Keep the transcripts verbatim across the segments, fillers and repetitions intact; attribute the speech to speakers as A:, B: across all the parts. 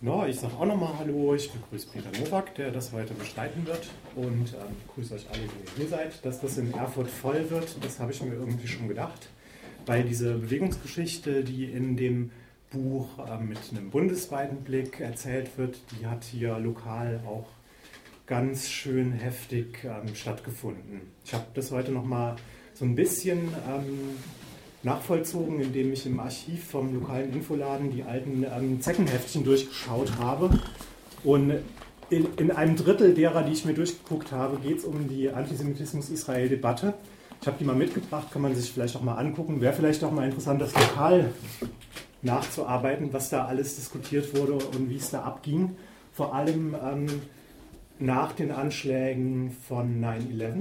A: No, ich sage auch nochmal Hallo, ich begrüße Peter Nowak, der das heute bestreiten wird und ähm, grüße euch alle, die ihr hier seid. Dass das in Erfurt voll wird, das habe ich mir irgendwie schon gedacht, weil diese Bewegungsgeschichte, die in dem Buch äh, mit einem bundesweiten Blick erzählt wird, die hat hier lokal auch ganz schön heftig ähm, stattgefunden. Ich habe das heute nochmal so ein bisschen ähm, nachvollzogen, indem ich im Archiv vom lokalen Infoladen die alten ähm, Zeckenheftchen durchgeschaut habe. Und in, in einem Drittel derer, die ich mir durchgeguckt habe, geht es um die Antisemitismus-Israel-Debatte. Ich habe die mal mitgebracht, kann man sich vielleicht auch mal angucken. Wäre vielleicht auch mal interessant, das lokal nachzuarbeiten, was da alles diskutiert wurde und wie es da abging. Vor allem ähm, nach den Anschlägen von neun elf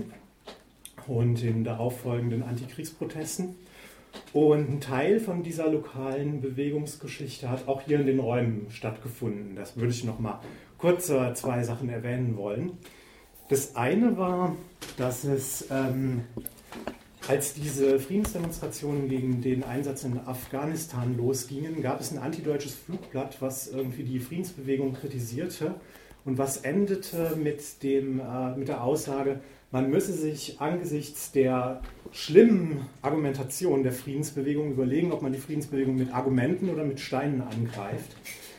A: und den darauffolgenden Antikriegsprotesten. Und ein Teil von dieser lokalen Bewegungsgeschichte hat auch hier in den Räumen stattgefunden. Das würde ich noch mal kurz äh, zwei Sachen erwähnen wollen. Das eine war, dass es, ähm, als diese Friedensdemonstrationen gegen den Einsatz in Afghanistan losgingen, gab es ein antideutsches Flugblatt, was irgendwie die Friedensbewegung kritisierte und was endete mit, dem, äh, mit der Aussage, man müsse sich angesichts der schlimmen Argumentation der Friedensbewegung überlegen, ob man die Friedensbewegung mit Argumenten oder mit Steinen angreift.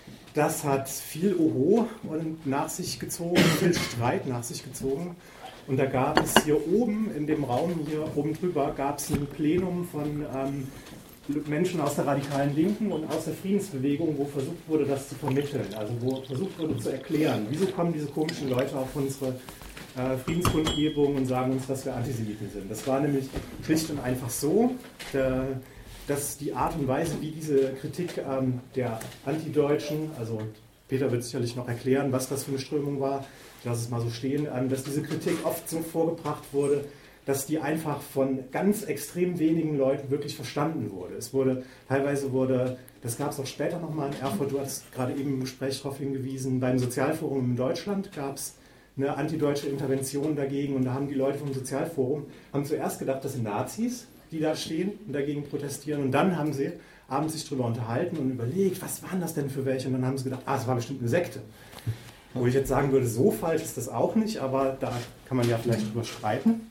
A: Das hat viel Oho und nach sich gezogen, viel Streit nach sich gezogen. Und da gab es hier oben, in dem Raum hier oben drüber, gab es ein Plenum von ähm, Menschen aus der radikalen Linken und aus der Friedensbewegung, wo versucht wurde, das zu vermitteln. Also wo versucht wurde zu erklären, wieso kommen diese komischen Leute auf unsere Äh, Friedenskundgebung und sagen uns, dass wir Antisemiten sind. Das war nämlich schlicht und einfach so, der, dass die Art und Weise, wie diese Kritik ähm, der Antideutschen, also Peter wird sicherlich noch erklären, was das für eine Strömung war, ich lasse es mal so stehen, ähm, dass diese Kritik oft so vorgebracht wurde, dass die einfach von ganz extrem wenigen Leuten wirklich verstanden wurde. Es wurde, teilweise wurde, das gab es auch später nochmal in Erfurt, du hast gerade eben im Gespräch darauf hingewiesen, beim Sozialforum in Deutschland gab es eine antideutsche Intervention dagegen und da haben die Leute vom Sozialforum haben zuerst gedacht, das sind Nazis, die da stehen und dagegen protestieren und dann haben sie abends sich darüber unterhalten und überlegt, was waren das denn für welche und dann haben sie gedacht, ah, es war bestimmt eine Sekte. Wo ich jetzt sagen würde, so falsch ist das auch nicht, aber da kann man ja vielleicht drüber streiten.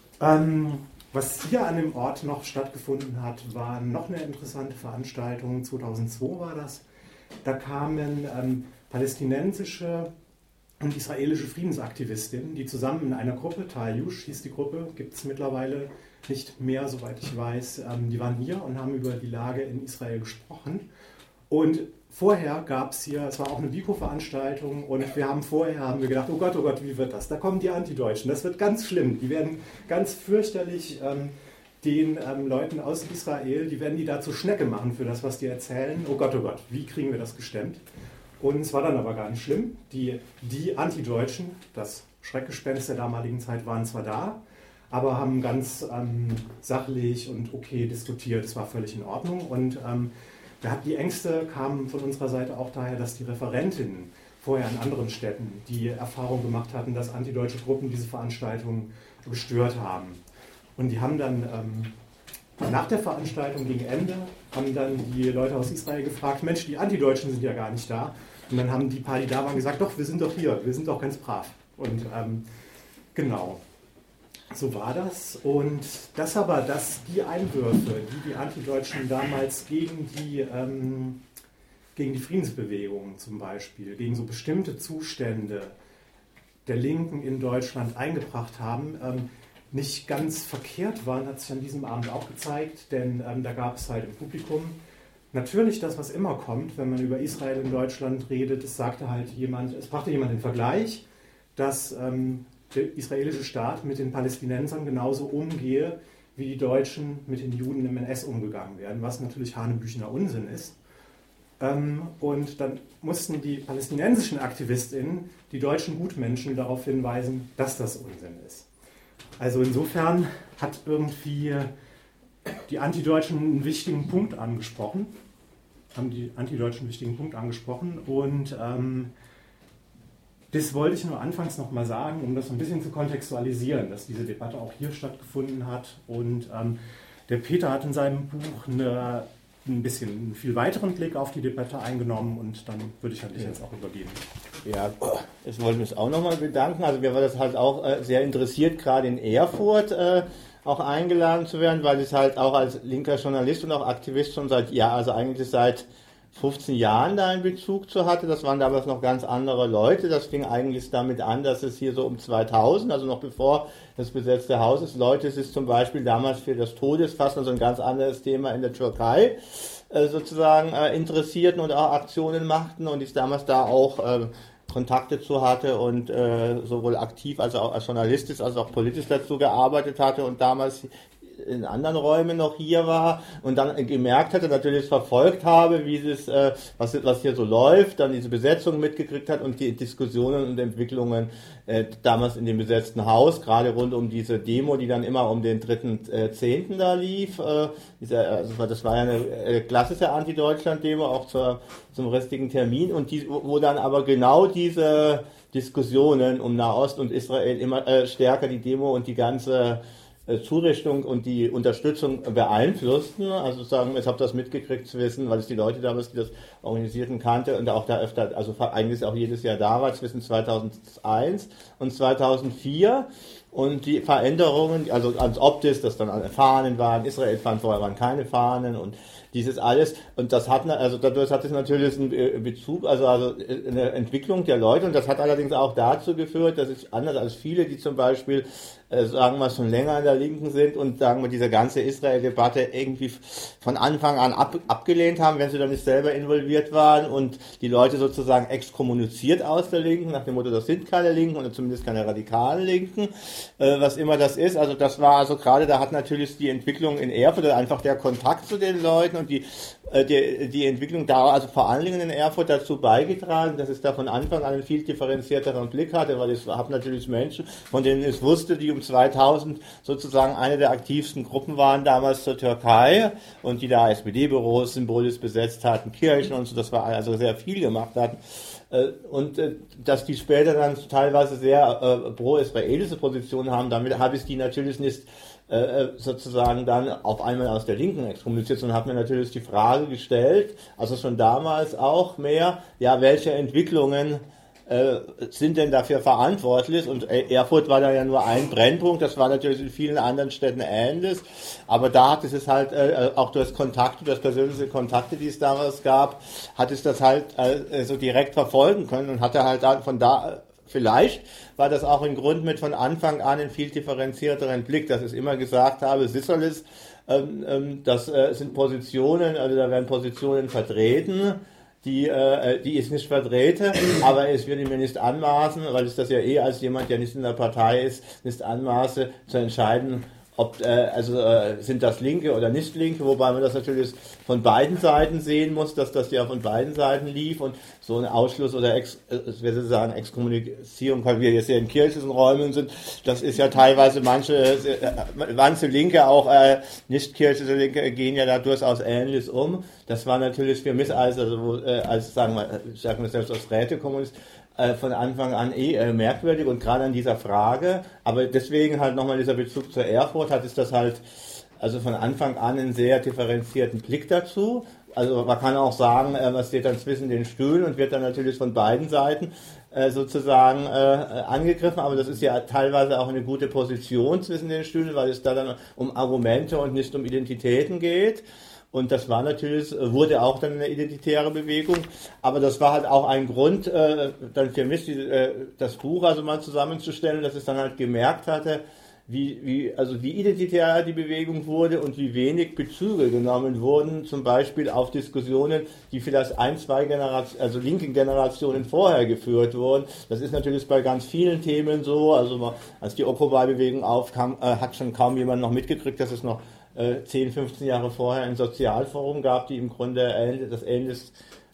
A: Ähm, was hier an dem Ort noch stattgefunden hat, war noch eine interessante Veranstaltung, zweitausendzwei war das. Da kamen ähm, palästinensische und israelische Friedensaktivistinnen, die zusammen in einer Gruppe, Talyush hieß die Gruppe, gibt es mittlerweile nicht mehr, soweit ich weiß, ähm, die waren hier und haben über die Lage in Israel gesprochen. Und vorher gab es hier, es war auch eine Biko-Veranstaltung und wir haben vorher haben wir gedacht, oh Gott, oh Gott, wie wird das? Da kommen die Antideutschen, das wird ganz schlimm, die werden ganz fürchterlich ähm, den ähm, Leuten aus Israel, die werden die da zur Schnecke machen für das, was die erzählen. Oh Gott, oh Gott, wie kriegen wir das gestemmt? Und es war dann aber gar nicht schlimm. Die, die Antideutschen, das Schreckgespenst der damaligen Zeit, waren zwar da, aber haben ganz ähm, sachlich und okay diskutiert. Es war völlig in Ordnung. Und ähm, die Ängste kamen von unserer Seite auch daher, dass die Referentinnen vorher in anderen Städten die Erfahrung gemacht hatten, dass antideutsche Gruppen diese Veranstaltungen gestört haben. Und die haben dann ähm, nach der Veranstaltung gegen Ende haben dann die Leute aus Israel gefragt, Mensch, die Antideutschen sind ja gar nicht da. Und dann haben die paar, die da waren, gesagt, doch, wir sind doch hier, wir sind doch ganz brav. Und ähm, genau, so war das. Und das aber, dass die Einwürfe, die die Antideutschen damals gegen die, ähm, gegen die Friedensbewegung zum Beispiel, gegen so bestimmte Zustände der Linken in Deutschland eingebracht haben, ähm, nicht ganz verkehrt waren, hat sich an diesem Abend auch gezeigt, denn ähm, da gab es halt im Publikum natürlich das, was immer kommt, wenn man über Israel in Deutschland redet. Es sagte halt jemand, es brachte jemand den Vergleich, dass ähm, der israelische Staat mit den Palästinensern genauso umgehe, wie die Deutschen mit den Juden im N S umgegangen werden, was natürlich hanebüchener Unsinn ist. Ähm, und dann mussten die palästinensischen AktivistInnen die deutschen Gutmenschen darauf hinweisen, dass das Unsinn ist. Also insofern hat irgendwie die Antideutschen einen wichtigen Punkt angesprochen, haben die Antideutschen einen wichtigen Punkt angesprochen und ähm, das wollte ich nur anfangs nochmal sagen, um das ein bisschen zu kontextualisieren, dass diese Debatte auch hier stattgefunden hat und ähm, der Peter hat in seinem Buch eine ein bisschen einen viel weiteren Blick auf die Debatte eingenommen und dann würde ich an dich jetzt auch übergeben.
B: Ja, ich wollte mich auch nochmal bedanken. Also mir war das halt auch äh, sehr interessiert, gerade in Erfurt äh, auch eingeladen zu werden, weil ich halt auch als linker Journalist und auch Aktivist schon seit, ja, also eigentlich seit fünfzehn Jahren da einen Bezug zu hatte. Das waren damals noch ganz andere Leute. Das fing eigentlich damit an, dass es hier so um zweitausend, also noch bevor das besetzte Haus ist, Leute sich zum Beispiel damals für das Todesfasten, also ein ganz anderes Thema in der Türkei, äh, sozusagen äh, interessierten und auch Aktionen machten und ich damals da auch äh, Kontakte zu hatte und äh, sowohl aktiv als auch als journalistisch als auch politisch dazu gearbeitet hatte und damals in anderen Räumen noch hier war und dann gemerkt hatte, natürlich verfolgt habe, wie es, äh, was, was hier so läuft, dann diese Besetzung mitgekriegt hat und die Diskussionen und Entwicklungen äh, damals in dem besetzten Haus, gerade rund um diese Demo, die dann immer um den dritten äh, Zehnten da lief. Äh, diese, also das war ja eine äh, klassische Anti-Deutschland-Demo, auch zur, zum restigen Termin und die, wo, wo dann aber genau diese Diskussionen um Nahost und Israel immer äh, stärker die Demo und die ganze Zurichtung und die Unterstützung beeinflussten. Also sagen, ich habe das mitgekriegt zu wissen, weil es die Leute damals, die das organisierten, kannte und auch da öfter, also eigentlich auch jedes Jahr da war, zwischen zweitausendeins und zweitausendvier. Und die Veränderungen, also als optisch, dass dann alle Fahnen waren, Israel-Fahnen, vorher waren keine Fahnen und dieses alles. Und das hat, also dadurch hat es natürlich einen Bezug, also, also eine Entwicklung der Leute. Und das hat allerdings auch dazu geführt, dass es anders als viele, die zum Beispiel, äh, sagen wir, schon länger an der Linken sind und sagen wir, diese ganze Israel-Debatte irgendwie von Anfang an ab, abgelehnt haben, wenn sie dann nicht selber involviert waren und die Leute sozusagen exkommuniziert aus der Linken, nach dem Motto, das sind keine Linken oder zumindest keine radikalen Linken, äh, was immer das ist. Also das war also gerade, da hat natürlich die Entwicklung in Erfurt, einfach der Kontakt zu den Leuten und die, äh, die, die Entwicklung da, also vor allen Dingen in Erfurt dazu beigetragen, dass es da von Anfang an einen viel differenzierteren Blick hatte, weil ich habe natürlich Menschen, von denen ich wusste, die um zweitausend sozusagen eine der aktivsten Gruppen waren damals zur Türkei und die da S P D-Büros symbolisch besetzt hatten, Kirchen und so, das war also sehr viel gemacht hatten. Und dass die später dann teilweise sehr äh, pro-israelische Positionen haben, damit habe ich die natürlich nicht äh, sozusagen dann auf einmal aus der Linken exkommuniziert, sondern habe mir natürlich die Frage gestellt, also schon damals auch mehr, ja, welche Entwicklungen äh, sind denn dafür verantwortlich? Und Erfurt war da ja nur ein Brennpunkt, das war natürlich in vielen anderen Städten ähnlich, aber da hat es es halt äh, auch durch Kontakte, durch persönliche Kontakte, die es damals gab, hat es das halt äh, so direkt verfolgen können und hatte halt dann von da, vielleicht war das auch ein Grund mit von Anfang an einen viel differenzierteren Blick, dass ich immer gesagt habe, sicherlich, ähm, ähm, das äh, sind Positionen, also da werden Positionen vertreten, die, äh, die ich nicht vertrete, aber es würde mir nicht anmaßen, weil ich das ja eh als jemand, der nicht in der Partei ist, nicht anmaße, zu entscheiden, ob, äh, also äh, sind das Linke oder nicht Linke, wobei man das natürlich von beiden Seiten sehen muss, dass das ja von beiden Seiten lief und so ein Ausschluss oder Ex, äh, wie soll ich sagen, Exkommunizierung, weil wir jetzt hier in kirchlichen Räumen sind, das ist ja teilweise manche, äh, manche Linke, auch äh, nicht kirchliche Linke, gehen ja da durchaus ähnlich um. Das war natürlich für mich als, also, äh, als sagen wir, ich sage mir selbst als Rätekommunist, von Anfang an eh äh, merkwürdig und gerade an dieser Frage, aber deswegen halt nochmal dieser Bezug zur Erfurt hat es das halt, also von Anfang an einen sehr differenzierten Blick dazu. Also man kann auch sagen, äh, was steht dann zwischen den Stühlen und wird dann natürlich von beiden Seiten äh, sozusagen äh, angegriffen, aber das ist ja teilweise auch eine gute Position zwischen den Stühlen, weil es da dann um Argumente und nicht um Identitäten geht. Und das war natürlich, wurde auch dann eine identitäre Bewegung, aber das war halt auch ein Grund, äh, dann für mich die, äh, das Buch also mal zusammenzustellen, dass ich dann halt gemerkt hatte, wie, wie, also wie identitär die Bewegung wurde und wie wenig Bezüge genommen wurden, zum Beispiel auf Diskussionen, die vielleicht ein, zwei Generationen, also linken Generationen vorher geführt wurden. Das ist natürlich bei ganz vielen Themen so, also als die Occupy-Bewegung aufkam, äh, hat schon kaum jemand noch mitgekriegt, dass es noch zehn, fünfzehn Jahre vorher ein Sozialforum gab, die im Grunde das ähnlich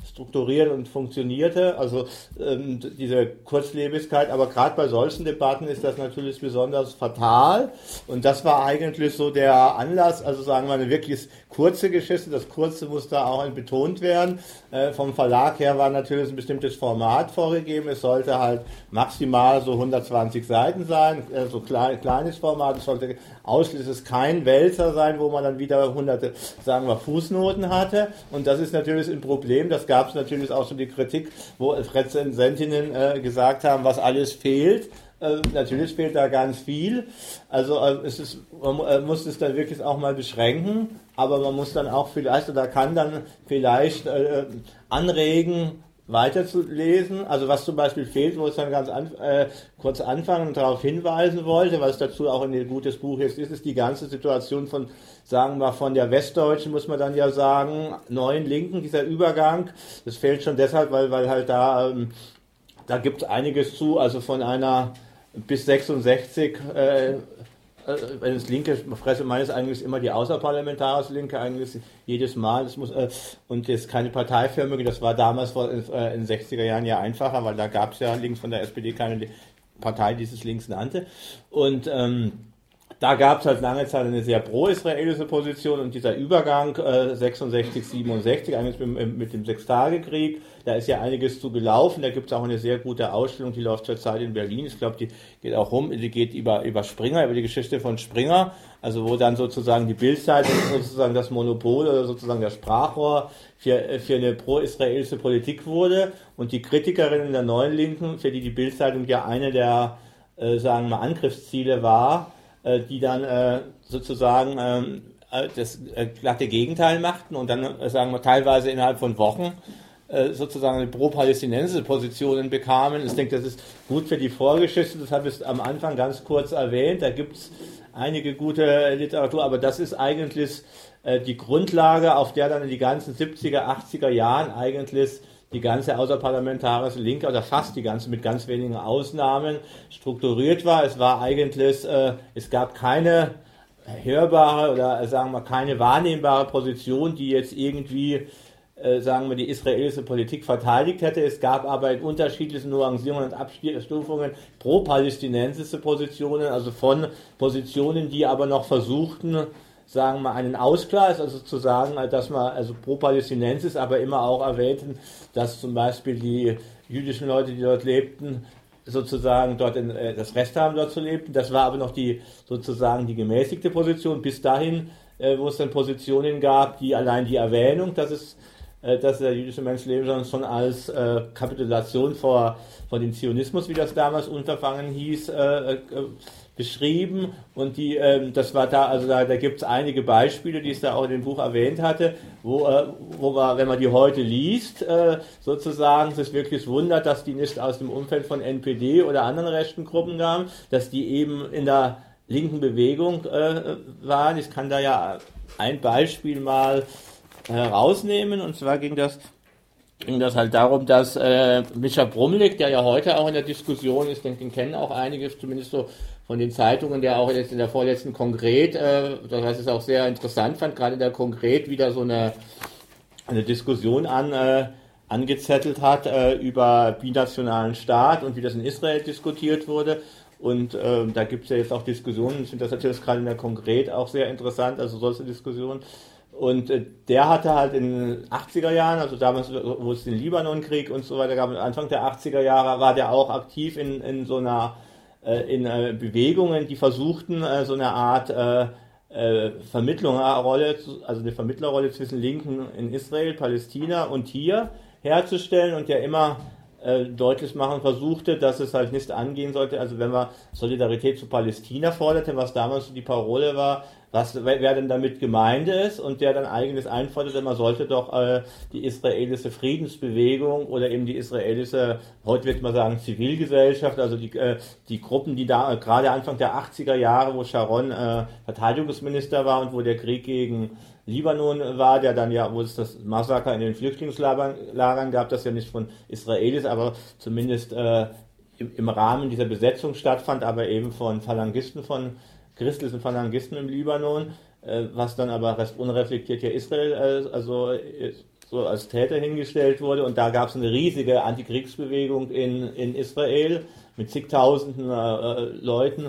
B: strukturiert und funktionierte, also ähm, diese Kurzlebigkeit, aber gerade bei solchen Debatten ist das natürlich besonders fatal und das war eigentlich so der Anlass, also sagen wir eine wirklich kurze Geschichte, das Kurze muss da auch betont werden, äh, vom Verlag her war natürlich ein bestimmtes Format vorgegeben, es sollte halt maximal so hundertzwanzig Seiten sein, äh, so klein, kleines Format, es sollte ausschließlich kein Wälzer sein, wo man dann wieder hunderte, sagen wir, Fußnoten hatte und das ist natürlich ein Problem, das gab es natürlich auch schon die Kritik, wo Rezensentinnen äh, gesagt haben, was alles fehlt. Äh, natürlich fehlt da ganz viel. Also äh, es ist, man äh, muss es dann wirklich auch mal beschränken, aber man muss dann auch vielleicht, oder kann dann vielleicht äh, anregen, weiterzulesen. Also was zum Beispiel fehlt, wo es dann ganz an, äh, kurz anfangen und darauf hinweisen wollte, was dazu auch ein gutes Buch jetzt ist, ist die ganze Situation von, sagen wir, von der Westdeutschen, muss man dann ja sagen, neuen Linken, dieser Übergang. Das fehlt schon deshalb, weil, weil halt da, ähm, da gibt es einiges zu, also von einer bis sechsundsechzig, äh, wenn es linke Presse meint, ist eigentlich immer die außerparlamentarische Linke, eigentlich jedes Mal, das muss, äh, und jetzt keine parteiförmige, das war damals vor, äh, in den sechziger Jahren ja einfacher, weil da gab es ja links von der S P D keine Partei, die es links nannte. Und ähm, da gab es halt lange Zeit eine sehr pro-israelische Position und dieser Übergang äh, sechsundsechzig, siebenundsechzig, eigentlich mit, mit dem Sechstagekrieg, da ist ja einiges zu gelaufen, da gibt es auch eine sehr gute Ausstellung, die läuft zurzeit in Berlin, ich glaube, die geht auch rum, die geht über, über Springer, über die Geschichte von Springer, also wo dann sozusagen die Bild-Zeitung sozusagen das Monopol oder sozusagen das Sprachrohr für, für eine pro-israelische Politik wurde und die Kritikerinnen der neuen Linken, für die die Bild-Zeitung ja eine der, äh, sagen wir, Angriffsziele war, die dann äh, sozusagen ähm, das äh, glatte Gegenteil machten und dann, äh, sagen wir, teilweise innerhalb von Wochen äh, sozusagen eine pro-palästinensische Positionen bekamen. Ich denke, das ist gut für die Vorgeschichte, das habe ich am Anfang ganz kurz erwähnt, da gibt es einige gute Literatur, aber das ist eigentlich äh, die Grundlage, auf der dann in die ganzen siebziger, achtziger Jahren eigentlich die ganze außerparlamentarische Linke oder fast die ganze mit ganz wenigen Ausnahmen strukturiert war. Es war eigentlich, äh, es gab keine hörbare oder sagen wir keine wahrnehmbare Position, die jetzt irgendwie, äh, sagen wir, die israelische Politik verteidigt hätte. Es gab aber in unterschiedlichen Nuancierungen und Abstufungen pro-palästinensische Positionen, also von Positionen, die aber noch versuchten, sagen wir, einen Ausgleich, also zu sagen, dass man also pro-palästinensisch, aber immer auch erwähnten, dass zum Beispiel die jüdischen Leute, die dort lebten, sozusagen dort in, äh, das Recht haben, dort zu leben. Das war aber noch die sozusagen die gemäßigte Position, bis dahin, äh, wo es dann Positionen gab, die allein die Erwähnung, dass es äh, dass der jüdische Mensch leben soll, schon als äh, Kapitulation vor, vor dem Zionismus, wie das damals unterfangen hieß, äh, äh, beschrieben und die, ähm, das war da, also da, da gibt es einige Beispiele, die ich da auch in dem Buch erwähnt hatte, wo, äh, wo man, wenn man die heute liest, äh, sozusagen sich wirklich wundert, dass die nicht aus dem Umfeld von N P D oder anderen rechten Gruppen kamen, dass die eben in der linken Bewegung äh, waren. Ich kann da ja ein Beispiel mal herausnehmen, und zwar ging das ging das halt darum, dass äh, Micha Brumlik, der ja heute auch in der Diskussion ist, denke, den kennen auch einige, zumindest so von den Zeitungen, der auch jetzt in der vorletzten Konkret, äh, das heißt, es auch sehr interessant fand, gerade in der Konkret wieder so eine, eine Diskussion an, äh, angezettelt hat äh, über binationalen Staat und wie das in Israel diskutiert wurde. Und äh, da gibt es ja jetzt auch Diskussionen, ich finde das natürlich gerade in der Konkret auch sehr interessant, also solche Diskussionen. Und äh, der hatte halt in den achtziger Jahren, also damals, wo es den Libanonkrieg und so weiter gab, Anfang der achtziger Jahre, war der auch aktiv in, in so einer, äh, in äh, Bewegungen, die versuchten, äh, so eine Art äh, äh, Vermittlerrolle, also eine Vermittlerrolle zwischen Linken in Israel, Palästina und hier herzustellen und der immer äh, deutlich machen versuchte, dass es halt nicht angehen sollte, also wenn man Solidarität zu Palästina forderte, was damals die Parole war, was, wer denn damit gemeint ist, und der dann eigentlich einforderte, man sollte doch äh, die israelische Friedensbewegung oder eben die israelische, heute wird man sagen, Zivilgesellschaft, also die, äh, die Gruppen, die da äh, gerade Anfang der achtziger Jahre, wo Sharon äh, Verteidigungsminister war und wo der Krieg gegen Libanon war, der dann ja, wo es das Massaker in den Flüchtlingslagern gab, das ja nicht von Israelis, aber zumindest äh, im, im Rahmen dieser Besetzung stattfand, aber eben von Phalangisten von christlichen Phalangisten im Libanon, äh, was dann aber recht unreflektiert ja Israel, äh, also äh, so als Täter hingestellt wurde. Und da gab es eine riesige Antikriegsbewegung in, in Israel mit zigtausenden äh, Leuten,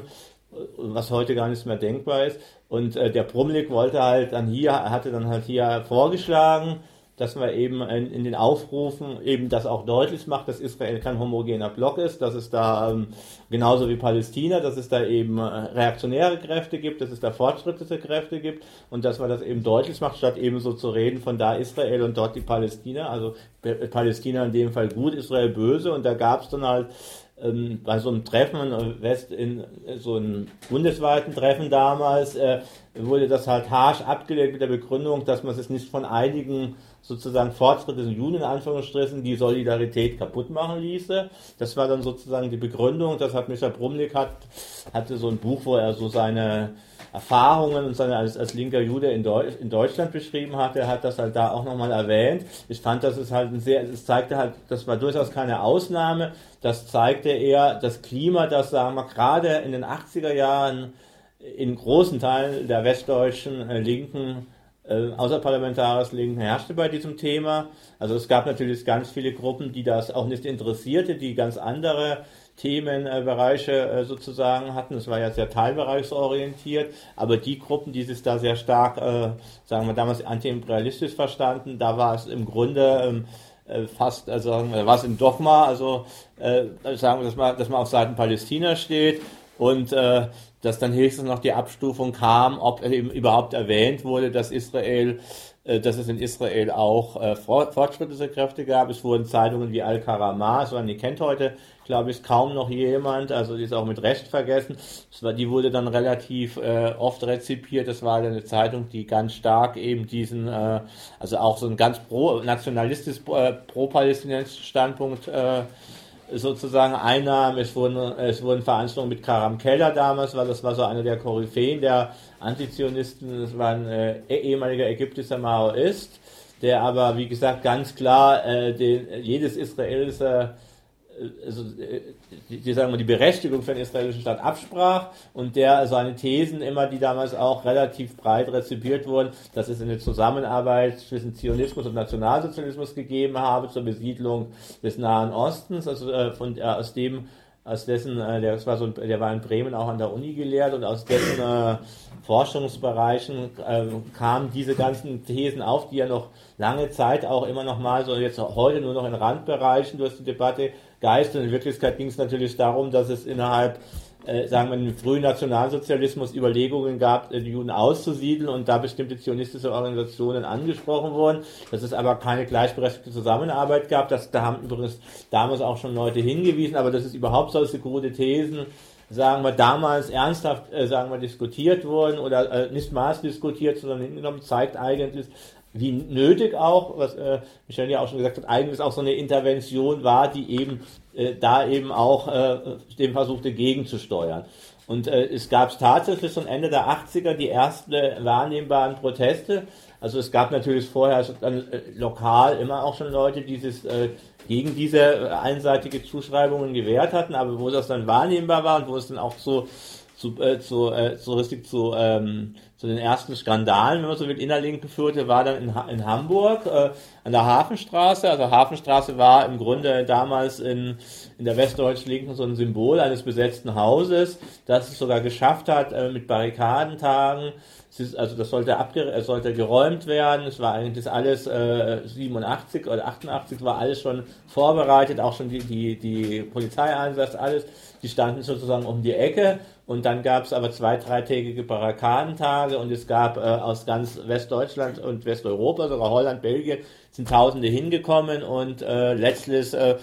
B: was heute gar nicht mehr denkbar ist. Und äh, der Brumlik wollte halt dann hier, hatte dann halt hier vorgeschlagen, dass man eben in, in den Aufrufen eben das auch deutlich macht, dass Israel kein homogener Block ist, dass es da ähm, genauso wie Palästina, dass es da eben äh, reaktionäre Kräfte gibt, dass es da fortschrittliche Kräfte gibt und dass man das eben deutlich macht, statt eben so zu reden von da Israel und dort die Palästina, also P- Palästina in dem Fall gut, Israel böse. Und da gab es dann halt ähm, bei so einem Treffen in West, in so einem bundesweiten Treffen damals, äh, wurde das halt harsch abgelehnt mit der Begründung, dass man es nicht von einigen sozusagen fortschrittlichen Juden in Anführungsstrichen die Solidarität kaputt machen ließe. Das war dann sozusagen die Begründung. Das hat Michael Brumlik hat, hatte so ein Buch, wo er so seine Erfahrungen und seine als, als linker Jude in, Deu- in Deutschland beschrieben hat. Er hat das halt da auch nochmal erwähnt. Ich fand, das ist halt ein sehr, es zeigte halt, das war durchaus keine Ausnahme. Das zeigte eher das Klima, das, sagen wir, gerade in den achtziger Jahren in großen Teilen der westdeutschen äh, Linken, äh, außerparlamentarisch Linken herrschte bei diesem Thema. Also es gab natürlich ganz viele Gruppen, die das auch nicht interessierte, die ganz andere Themenbereiche äh, sozusagen hatten. Es war ja sehr teilbereichsorientiert, aber die Gruppen, die sich da sehr stark, äh, sagen wir damals antiimperialistisch verstanden, da war es im Grunde ähm, äh, fast, also war es ein Dogma, also äh, sagen wir, dass man, dass man auf Seiten Palästina steht und äh, dass dann höchstens noch die Abstufung kam, ob eben überhaupt erwähnt wurde, dass Israel, äh, dass es in Israel auch äh, fortschrittliche Kräfte gab. Es wurden Zeitungen wie Al-Karama, so die kennt heute, glaube ich, kaum noch jemand, also die ist auch mit Recht vergessen. Das war, die wurde dann relativ äh, oft rezipiert. Das war eine Zeitung, die ganz stark eben diesen, äh, also auch so ein ganz pro nationalistisch, äh, pro-palästinensischen Standpunkt äh, sozusagen einnahm. Es wurden, es wurden Veranstaltungen mit Karam Keller damals, weil das war so einer der Koryphäen der Antizionisten. Das war ein äh, ehemaliger ägyptischer Maoist, der aber, wie gesagt, ganz klar äh, den, jedes israelische also, die, die, sagen wir, die Berechtigung für den israelischen Staat absprach und der seine Thesen immer, die damals auch relativ breit rezipiert wurden, dass es eine Zusammenarbeit zwischen Zionismus und Nationalsozialismus gegeben habe zur Besiedlung des Nahen Ostens, also äh, von, äh, aus dem aus dessen, äh, der, das war so, der war in Bremen auch an der Uni gelehrt und aus dessen äh, Forschungsbereichen äh, kamen diese ganzen Thesen auf, die ja noch lange Zeit auch immer noch mal, so jetzt heute nur noch in Randbereichen durch die Debatte geistern. In Wirklichkeit ging es natürlich darum, dass es innerhalb, äh, sagen wir, im frühen Nationalsozialismus Überlegungen gab, die Juden auszusiedeln und da bestimmte zionistische Organisationen angesprochen wurden, dass es aber keine gleichberechtigte Zusammenarbeit gab. Das, da haben übrigens damals auch schon Leute hingewiesen, aber dass es überhaupt solche krude Thesen, sagen wir, damals ernsthaft, äh, sagen wir, diskutiert wurden oder äh, nicht maß diskutiert, sondern hingenommen, zeigt eigentlich, wie nötig auch, was äh, Michel ja auch schon gesagt hat, eigentlich auch so eine Intervention war, die eben äh, da eben auch äh, dem versuchte gegenzusteuern. Und äh, es gab tatsächlich schon Ende der achtziger die ersten äh, wahrnehmbaren Proteste. Also es gab natürlich vorher dann, äh, lokal immer auch schon Leute, die sich äh, gegen diese äh, einseitige Zuschreibungen gewehrt hatten, aber wo das dann wahrnehmbar war und wo es dann auch so zu, äh, zu, äh, so richtig zu, ähm, zu den ersten Skandalen, wenn man so will, innerlinken führte, war dann in, ha- in Hamburg äh, an der Hafenstraße. Also Hafenstraße war im Grunde damals in, in der westdeutschen Linken so ein Symbol eines besetzten Hauses, das es sogar geschafft hat, äh, mit Barrikadentagen. Es ist, also das sollte, abge- es sollte geräumt werden. Es war eigentlich alles äh, siebenundachtzig oder achtundachtzig war alles schon vorbereitet, auch schon die, die, die Polizeieinsatz, alles. Die standen sozusagen um die Ecke und dann gab es aber zwei, dreitägige Barrikadentage und es gab äh, aus ganz Westdeutschland und Westeuropa, sogar Holland, Belgien, sind Tausende hingekommen und äh, letztlich äh,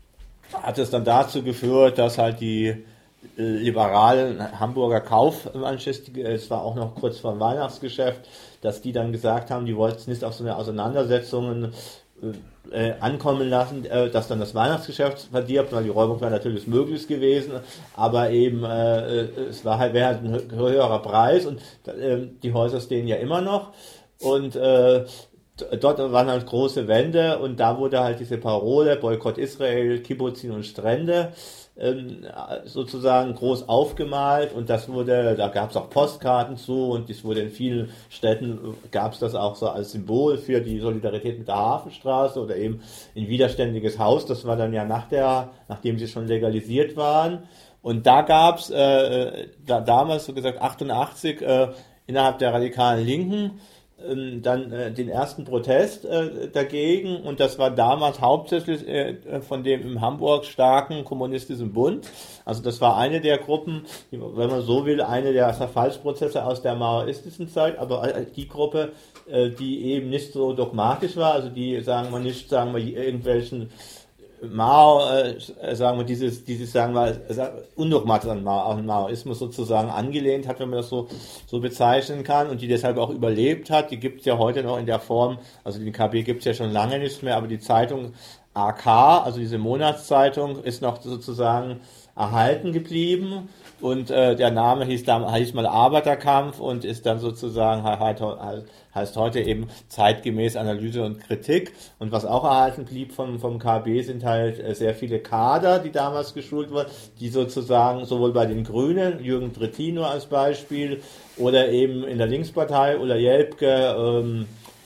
B: hat es dann dazu geführt, dass halt die äh, liberalen Hamburger Kaufmannschaft, es war auch noch kurz vor dem Weihnachtsgeschäft, dass die dann gesagt haben, die wollten es nicht auf so eine Auseinandersetzung Äh, ankommen lassen, äh, dass dann das Weihnachtsgeschäft verdirbt, weil die Räumung wäre natürlich möglich gewesen, aber eben äh, es war halt, wäre halt ein höherer Preis und äh, die Häuser stehen ja immer noch und äh, dort waren halt große Wände und da wurde halt diese Parole Boykott Israel, Kibbutzim und Strände ähm, sozusagen groß aufgemalt und das wurde, da gab es auch Postkarten zu und das wurde in vielen Städten, gab es das auch so als Symbol für die Solidarität mit der Hafenstraße oder eben ein widerständiges Haus, das war dann ja nach der, nachdem sie schon legalisiert waren und da gab es äh, da, damals, so gesagt achtundachtzig, äh, innerhalb der radikalen Linken dann äh, den ersten Protest äh, dagegen und das war damals hauptsächlich äh, von dem in Hamburg starken Kommunistischen Bund. Also das war eine der Gruppen, die, wenn man so will, eine der Zerfallsprozesse aus der maoistischen Zeit, aber die Gruppe, äh, die eben nicht so dogmatisch war, also die, sagen wir nicht, sagen wir, irgendwelchen Mao, äh, sagen wir, dieses, dieses, sagen wir, undogmatisch an Mao, an Maoismus sozusagen angelehnt hat, wenn man das so, so bezeichnen kann und die deshalb auch überlebt hat. Die gibt es ja heute noch in der Form, also den K B gibt es ja schon lange nicht mehr, aber die Zeitung A K, also diese Monatszeitung, ist noch sozusagen erhalten geblieben und äh, der Name hieß, hieß mal Arbeiterkampf und ist dann sozusagen heißt, heißt heute eben zeitgemäß Analyse und Kritik und was auch erhalten blieb vom, vom K B sind halt äh, sehr viele Kader, die damals geschult wurden, die sozusagen sowohl bei den Grünen, Jürgen Trittin als Beispiel oder eben in der Linkspartei Ulla Jelpke ähm,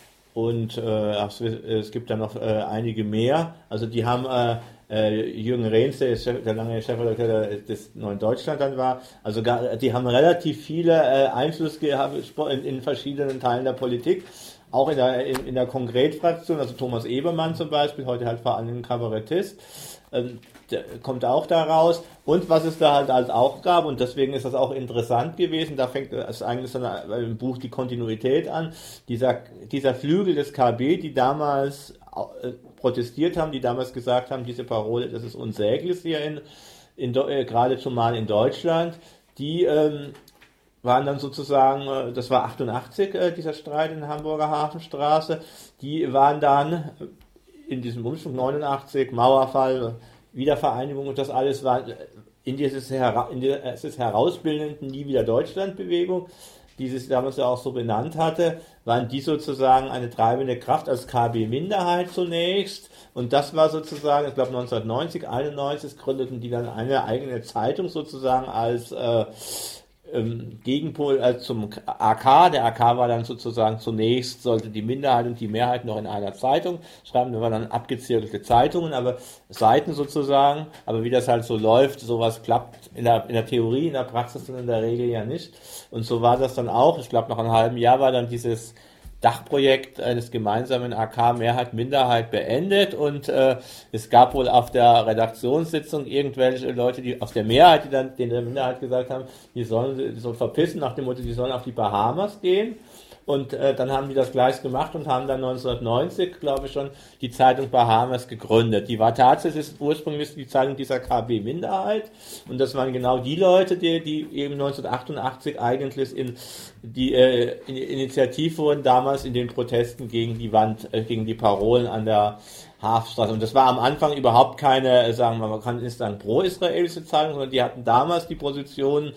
B: und äh, es gibt da noch äh, einige mehr, also die haben äh, Äh, Jürgen Rehns, der, Chef, der lange Chefredakteur des Neuen Deutschland dann war, also gar, die haben relativ viele äh, Einfluss gehabt in, in verschiedenen Teilen der Politik, auch in der, in, in der Konkretfraktion, also Thomas Ebermann zum Beispiel, heute halt vor allem ein Kabarettist, ähm, der kommt auch da raus und was es da halt als auch gab und deswegen ist das auch interessant gewesen, da fängt es eigentlich so im Buch die Kontinuität an, dieser, dieser Flügel des K B, die damals äh, protestiert haben, die damals gesagt haben, diese Parole, das ist unsäglich hier in, in äh, gerade zumal in Deutschland, die ähm, waren dann sozusagen, äh, das war achtundachtzig, äh, dieser Streit in der Hamburger Hafenstraße, die waren dann in diesem Umschwung neunundachtzig, Mauerfall, Wiedervereinigung und das alles war in dieses, Hera- in dieses herausbildenden Nie wieder Deutschland-Bewegung, die sich damals ja auch so benannt hatte, waren die sozusagen eine treibende Kraft als K B-Minderheit zunächst. Und das war sozusagen, ich glaube neunzehnhundertneunzig, einundneunzig gründeten die dann eine eigene Zeitung sozusagen als äh, ähm, Gegenpol äh, zum A K. Der A K war dann sozusagen zunächst, sollte die Minderheit und die Mehrheit noch in einer Zeitung schreiben, da waren dann abgezirkelte Zeitungen, aber Seiten sozusagen, aber wie das halt so läuft, sowas klappt in der, in der Theorie, in der Praxis und in der Regel ja nicht. Und so war das dann auch, ich glaube nach einem halben Jahr war dann dieses Dachprojekt eines gemeinsamen A K-Mehrheit-Minderheit beendet und äh, es gab wohl auf der Redaktionssitzung irgendwelche Leute, die aus der Mehrheit, die dann den der Minderheit gesagt haben, die sollen, die sollen verpissen, nach dem Motto, die sollen auf die Bahamas gehen. Und äh, dann haben die das gleich gemacht und haben dann neunzehnhundertneunzig, glaube ich schon, die Zeitung Bahamas gegründet. Die war tatsächlich ursprünglich die Zeitung dieser K B-Minderheit und das waren genau die Leute, die, die eben neunzehnhundertachtundachtzig eigentlich in die äh, in Initiative wurden, damals in den Protesten gegen die Wand, äh, gegen die Parolen an der Hafenstraße. Und das war am Anfang überhaupt keine, sagen wir mal, man kann nicht sagen pro-israelische Zeitung, sondern die hatten damals die Position,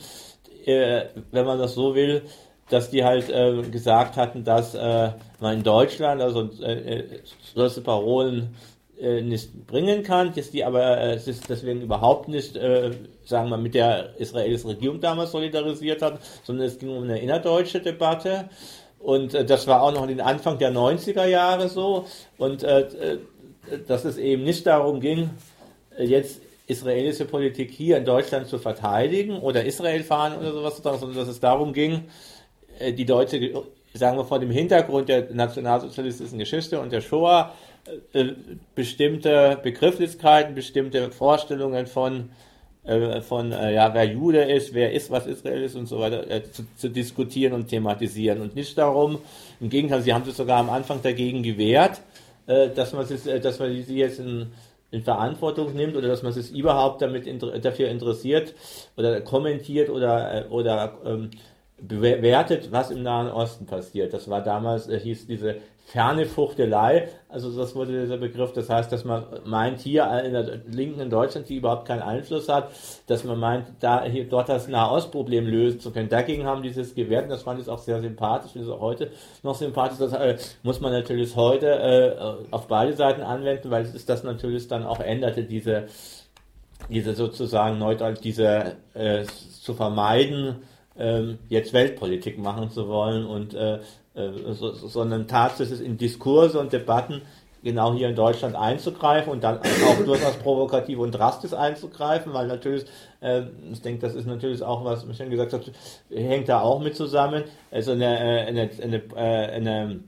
B: äh, wenn man das so will, dass die halt äh, gesagt hatten, dass äh, man in Deutschland also äh, solche Parolen äh, nicht bringen kann, dass die aber äh, sich deswegen überhaupt nicht, äh, sagen wir, mit der israelischen Regierung damals solidarisiert hat, sondern es ging um eine innerdeutsche Debatte und äh, das war auch noch in den Anfang der neunziger Jahre so und äh, dass es eben nicht darum ging, äh, jetzt israelische Politik hier in Deutschland zu verteidigen oder Israel fahren oder sowas, sondern dass es darum ging, die deutsche, sagen wir vor dem Hintergrund der nationalsozialistischen Geschichte und der Shoah, äh, bestimmte Begrifflichkeiten, bestimmte Vorstellungen von, äh, von äh, ja, wer Jude ist, wer ist, was Israel ist und so weiter, äh, zu, zu diskutieren und thematisieren. Und nicht darum, im Gegenteil, sie haben sich sogar am Anfang dagegen gewehrt, äh, dass man sich, äh, dass man sie jetzt in, in Verantwortung nimmt oder dass man sich überhaupt damit inter- dafür interessiert oder kommentiert oder, äh, oder ähm, bewertet, was im Nahen Osten passiert. Das war damals, äh, hieß diese ferne Fuchtelei, also das wurde dieser Begriff, das heißt, dass man meint, hier in der Linken in Deutschland, die überhaupt keinen Einfluss hat, dass man meint, da hier dort das Nahostproblem lösen zu können. Dagegen haben dieses gewährt, und das fand ich auch sehr sympathisch, finde ich auch heute noch sympathisch, das äh, muss man natürlich heute äh, auf beide Seiten anwenden, weil es das natürlich dann auch änderte, diese, diese sozusagen neutral, diese äh, zu vermeiden, äh, jetzt Weltpolitik machen zu wollen und äh, So, sondern tatsächlich in Diskurse und Debatten genau hier in Deutschland einzugreifen und dann auch durchaus provokativ und drastisch einzugreifen, weil natürlich, äh, ich denke, das ist natürlich auch, was Michael gesagt hat, hängt da auch mit zusammen, also eine, eine, eine, eine,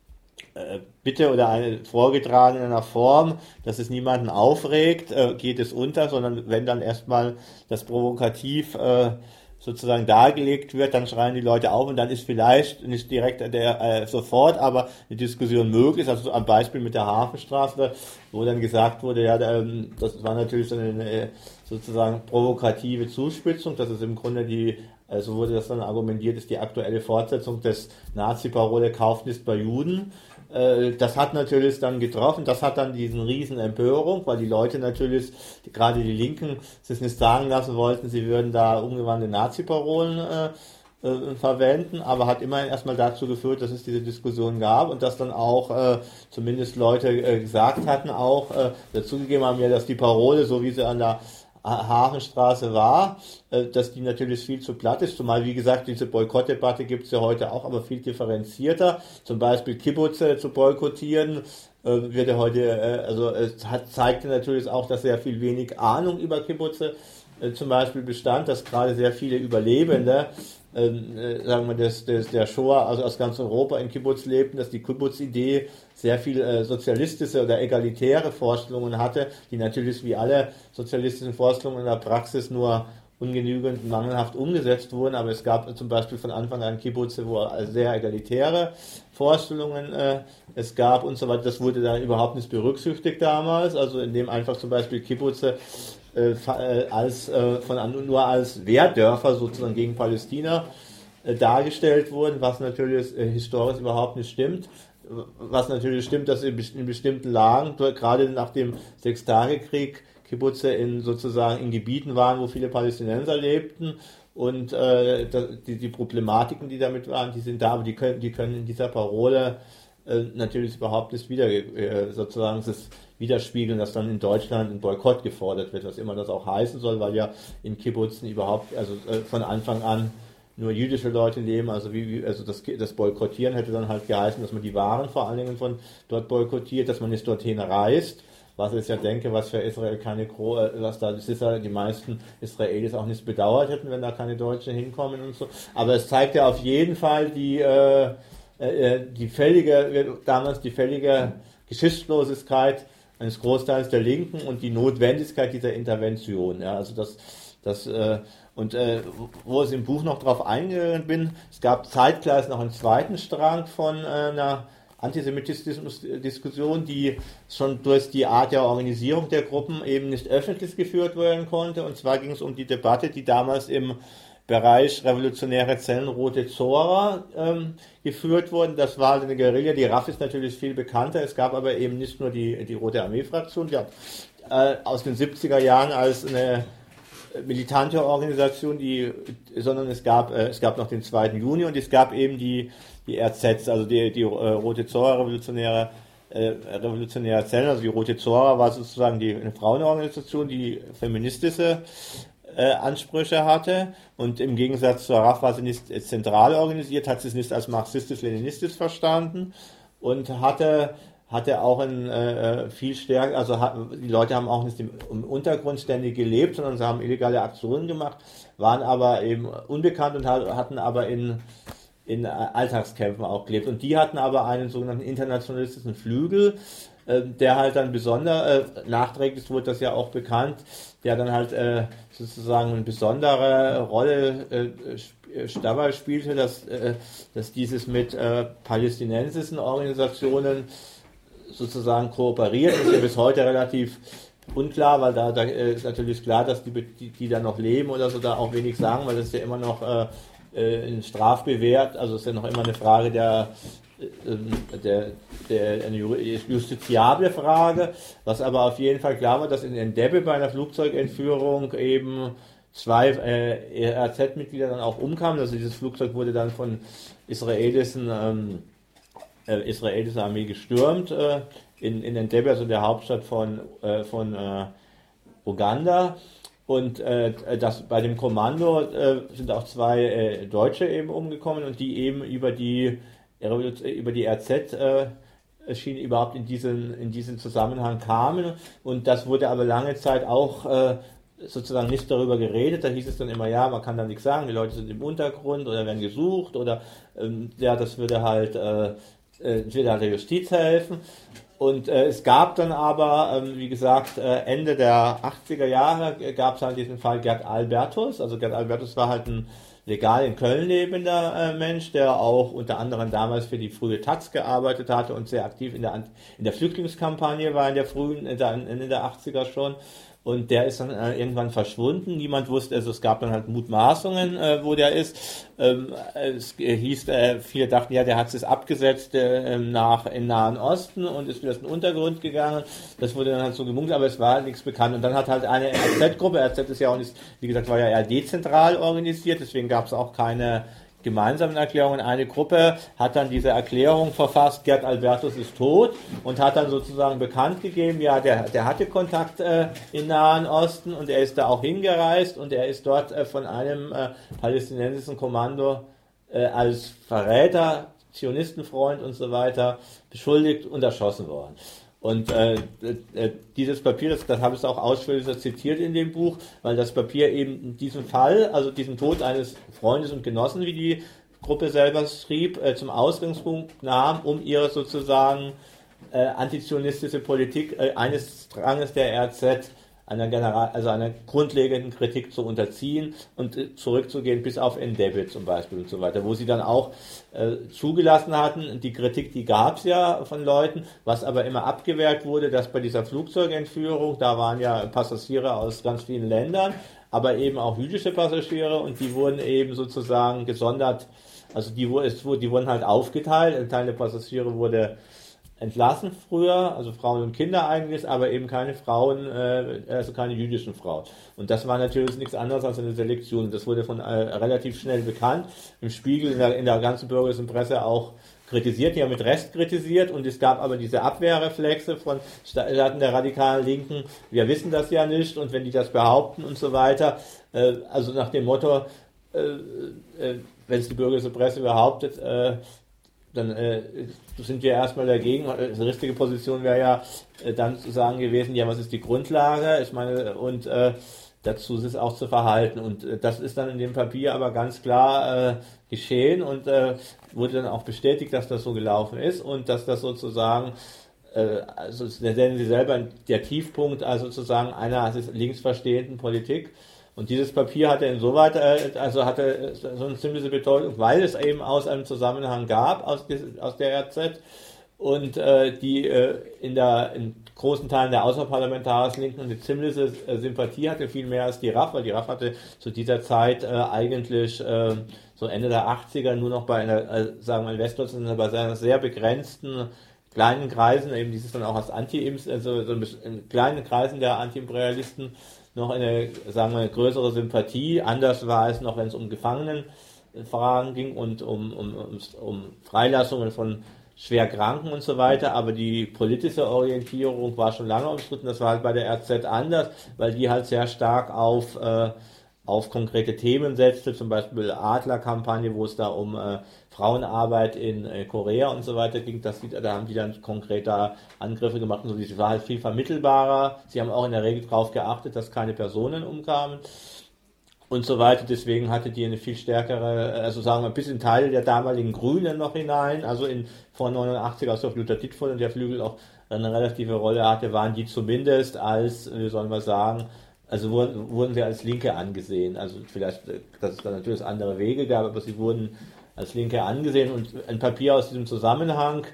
B: eine Bitte oder eine vorgetragene in einer Form, dass es niemanden aufregt, äh, geht es unter, sondern wenn dann erstmal das provokativ äh, sozusagen dargelegt wird, dann schreien die Leute auf und dann ist vielleicht nicht direkt der äh, sofort, aber eine Diskussion möglich, also am Beispiel mit der Hafenstraße, wo dann gesagt wurde, ja, ähm, das war natürlich so eine sozusagen provokative Zuspitzung, das ist im Grunde die, also wurde das dann argumentiert, ist die aktuelle Fortsetzung des Nazi-Parole Kauft nicht bei Juden. Das hat natürlich dann getroffen, das hat dann diesen riesen Empörung, weil die Leute natürlich, die, gerade die Linken, sich nicht sagen lassen wollten, sie würden da umgewandte Nazi-Parolen äh, äh, verwenden, aber hat immerhin erstmal dazu geführt, dass es diese Diskussion gab und dass dann auch äh, zumindest Leute äh, gesagt hatten, auch äh, dazugegeben haben, ja, dass die Parole, so wie sie an der Hafenstraße war, dass die natürlich viel zu platt ist, zumal wie gesagt diese Boykottdebatte gibt es ja heute auch, aber viel differenzierter, zum Beispiel Kibbutze zu boykottieren, wird ja heute, also es hat, zeigte natürlich auch, dass sehr viel wenig Ahnung über Kibbutze zum Beispiel bestand, dass gerade sehr viele Überlebende Ähm, äh, sagen wir, des, des, der Shoah, also aus ganz Europa in Kibbutz lebten, dass die Kibbutz-Idee sehr viel äh, sozialistische oder egalitäre Vorstellungen hatte, die natürlich wie alle sozialistischen Vorstellungen in der Praxis nur ungenügend, mangelhaft umgesetzt wurden, aber es gab zum Beispiel von Anfang an Kibbutze, wo sehr egalitäre Vorstellungen äh, es gab und so weiter. Das wurde da überhaupt nicht berücksichtigt damals, also indem einfach zum Beispiel Kibbutze Äh, als äh, von nur als Wehrdörfer sozusagen gegen Palästina äh, dargestellt wurden, was natürlich äh, historisch überhaupt nicht stimmt. Was natürlich stimmt, dass in, in bestimmten Lagen, gerade nach dem Sechstagekrieg, Kibbutze in sozusagen in Gebieten waren, wo viele Palästinenser lebten und äh, die, die Problematiken, die damit waren, die sind da, aber die können, die können in dieser Parole äh, natürlich überhaupt nicht wieder äh, sozusagen das widerspiegeln, dass dann in Deutschland ein Boykott gefordert wird, was immer das auch heißen soll, weil ja in Kibbutzen überhaupt, also äh, von Anfang an nur jüdische Leute leben, also wie, also das, das Boykottieren hätte dann halt geheißen, dass man die Waren vor allen Dingen von dort boykottiert, dass man nicht dorthin reist, was ich ja denke, was für Israel keine, was da, das ist ja, die meisten Israelis auch nicht bedauert hätten, wenn da keine Deutschen hinkommen und so, aber es zeigt ja auf jeden Fall die, äh, äh, die fällige, damals die fällige Geschichtslosigkeit eines Großteils der Linken und die Notwendigkeit dieser Intervention. Ja, also das, das äh, und äh, wo ich im Buch noch drauf eingegangen bin, es gab zeitgleich noch einen zweiten Strang von äh, einer antisemitischen Diskussion, die schon durch die Art der Organisierung der Gruppen eben nicht öffentlich geführt werden konnte. Und zwar ging es um die Debatte, die damals im Bereich revolutionäre Zellen Rote Zora ähm, geführt wurden. Das war eine Guerilla, die R A F ist natürlich viel bekannter. Es gab aber eben nicht nur die, die Rote Armee-Fraktion, die hat äh, aus den siebziger Jahren als eine militante Organisation, die, sondern es gab, äh, es gab noch den zweiten Juni und es gab eben die, die R Z, also die, die äh, Rote Zora revolutionäre äh, revolutionäre Zellen, also die Rote Zora war sozusagen die, eine Frauenorganisation, die feministische Äh, Ansprüche hatte und im Gegensatz zur R A F war sie nicht zentral organisiert, hat sie es nicht als marxistisch-leninistisch verstanden und hatte, hatte auch ein äh, viel stärker, also hat, die Leute haben auch nicht im, im Untergrund ständig gelebt, sondern sie haben illegale Aktionen gemacht, waren aber eben unbekannt und hatten aber in, in Alltagskämpfen auch gelebt und die hatten aber einen sogenannten internationalistischen Flügel, äh, der halt dann besonders, äh, nachträglich wurde das ja auch bekannt, der dann halt äh, sozusagen eine besondere Rolle äh, dabei spielte, dass, äh, dass dieses mit äh, palästinensischen Organisationen sozusagen kooperiert. Das ist ja bis heute relativ unklar, weil da, da ist natürlich klar, dass die, die, die da noch leben oder so, da auch wenig sagen, weil das ist ja immer noch äh, äh, strafbewehrt, also ist ja noch immer eine Frage der der, der, eine justiziable Frage, was aber auf jeden Fall klar war, dass in Entebbe bei einer Flugzeugentführung eben zwei äh, E R Z-Mitglieder dann auch umkamen. Also dieses Flugzeug wurde dann von israelischen, ähm, äh, israelischer Armee gestürmt äh, in, in Entebbe, also der Hauptstadt von, äh, von äh, Uganda. Und äh, das, bei dem Kommando äh, sind auch zwei äh, Deutsche eben umgekommen und die eben über die, über die R Z äh, Schiene überhaupt in diesen, in diesen Zusammenhang kamen. Und das wurde aber lange Zeit auch äh, sozusagen nicht darüber geredet, da hieß es dann immer, ja, man kann da nichts sagen, die Leute sind im Untergrund oder werden gesucht oder ähm, ja, das würde halt, äh, äh, würde halt der Justiz helfen. Und äh, es gab dann aber, ähm, wie gesagt, äh, Ende der achtziger Jahre gab es halt diesen Fall Gerd Albertus. Also Gerd Albertus war halt ein legal in Köln lebender äh, Mensch, der auch unter anderem damals für die frühe Taz gearbeitet hatte und sehr aktiv in der, in der Flüchtlingskampagne war in der frühen, in der, Ende der achtziger schon. Und der ist dann äh, irgendwann verschwunden. Niemand wusste, also es gab dann halt Mutmaßungen, äh, wo der ist. Ähm, es hieß, äh, viele dachten, ja, der hat es abgesetzt äh, nach in Nahen Osten und ist wieder in den Untergrund gegangen. Das wurde dann halt so gemunkelt, aber es war halt nichts bekannt. Und dann hat halt eine R Z-Gruppe, R Z ist ja auch nicht, wie gesagt, war ja eher dezentral organisiert, deswegen gab es auch keine gemeinsamen Erklärungen. Eine Gruppe hat dann diese Erklärung verfasst, Gerd Albertus ist tot, und hat dann sozusagen bekannt gegeben, ja, der, der hatte Kontakt äh, im Nahen Osten und er ist da auch hingereist und er ist dort äh, von einem äh, palästinensischen Kommando äh, als Verräter, Zionistenfreund und so weiter beschuldigt und erschossen worden. Und äh, äh, dieses Papier, das, das habe ich auch ausführlicher zitiert in dem Buch, weil das Papier eben in diesem Fall, also diesen Tod eines Freundes und Genossen, wie die Gruppe selber schrieb, äh, zum Ausgangspunkt nahm, um ihre sozusagen äh, antizionistische Politik äh, eines Stranges der R Z einer General, also einer grundlegenden Kritik zu unterziehen und äh, zurückzugehen bis auf Entebbe zum Beispiel und so weiter, wo sie dann auch äh, zugelassen hatten, die Kritik, die gab es ja von Leuten, was aber immer abgewehrt wurde, dass bei dieser Flugzeugentführung, da waren ja Passagiere aus ganz vielen Ländern, aber eben auch jüdische Passagiere und die wurden eben sozusagen gesondert, also die, die wurden halt aufgeteilt, ein Teil der Passagiere wurde entlassen früher, also Frauen und Kinder eigentlich, aber eben keine Frauen, äh, also keine jüdischen Frauen. Und das war natürlich nichts anderes als eine Selektion. Das wurde von äh, relativ schnell bekannt, im Spiegel, in der, in der ganzen bürgerlichen Presse auch kritisiert, ja mit Recht kritisiert, und es gab aber diese Abwehrreflexe von Seiten der radikalen Linken, wir wissen das ja nicht und wenn die das behaupten und so weiter, äh, also nach dem Motto, äh, äh, wenn es die bürgerliche Presse behauptet, äh, dann äh, sind wir erstmal dagegen. Die richtige Position wäre ja äh, dann zu sagen gewesen, ja, was ist die Grundlage? Ich meine, und äh, dazu ist es auch zu verhalten. Und äh, das ist dann in dem Papier aber ganz klar äh, geschehen und äh, wurde dann auch bestätigt, dass das so gelaufen ist und dass das sozusagen, äh, also nennen Sie selber der Tiefpunkt, also sozusagen einer linksverstehenden Politik. Und dieses Papier hatte insoweit, also hatte so eine ziemliche Bedeutung, weil es eben aus einem Zusammenhang gab, aus, aus der R Z, und äh, die äh, in, der, in großen Teilen der außerparlamentarischen Linken eine ziemliche äh, Sympathie hatte, viel mehr als die R A F, weil die R A F hatte zu dieser Zeit äh, eigentlich äh, so Ende der achtziger nur noch bei einer, äh, sagen wir in Westdeutschland, bei einer sehr begrenzten kleinen Kreisen, eben dieses dann auch als Anti-Imps, also so in kleinen Kreisen der Anti-Imperialisten, noch eine, sagen wir, größere Sympathie. Anders war es noch, wenn es um Gefangenenfragen ging und um, um, um, um Freilassungen von Schwerkranken und so weiter. Aber die politische Orientierung war schon lange umstritten. Das war halt bei der R Z anders, weil die halt sehr stark auf, äh, auf konkrete Themen setzte. Zum Beispiel Adler-Kampagne, wo es da um äh, Frauenarbeit in äh, Korea und so weiter ging. Das, da haben die dann konkrete Angriffe gemacht und so. Das war halt viel vermittelbarer. Sie haben auch in der Regel darauf geachtet, dass keine Personen umkamen und so weiter. Deswegen hatte die eine viel stärkere, also sagen wir, bis in Teile der damaligen Grünen noch hinein, also in vor neunundachtzig, als auf Luther Dittfurt und der Flügel auch eine relative Rolle hatte, waren die zumindest als, wie soll man sagen, also wurden, wurden sie als Linke angesehen. Also vielleicht, dass es da natürlich andere Wege gab, aber sie wurden als Linke angesehen, und ein Papier aus diesem Zusammenhang,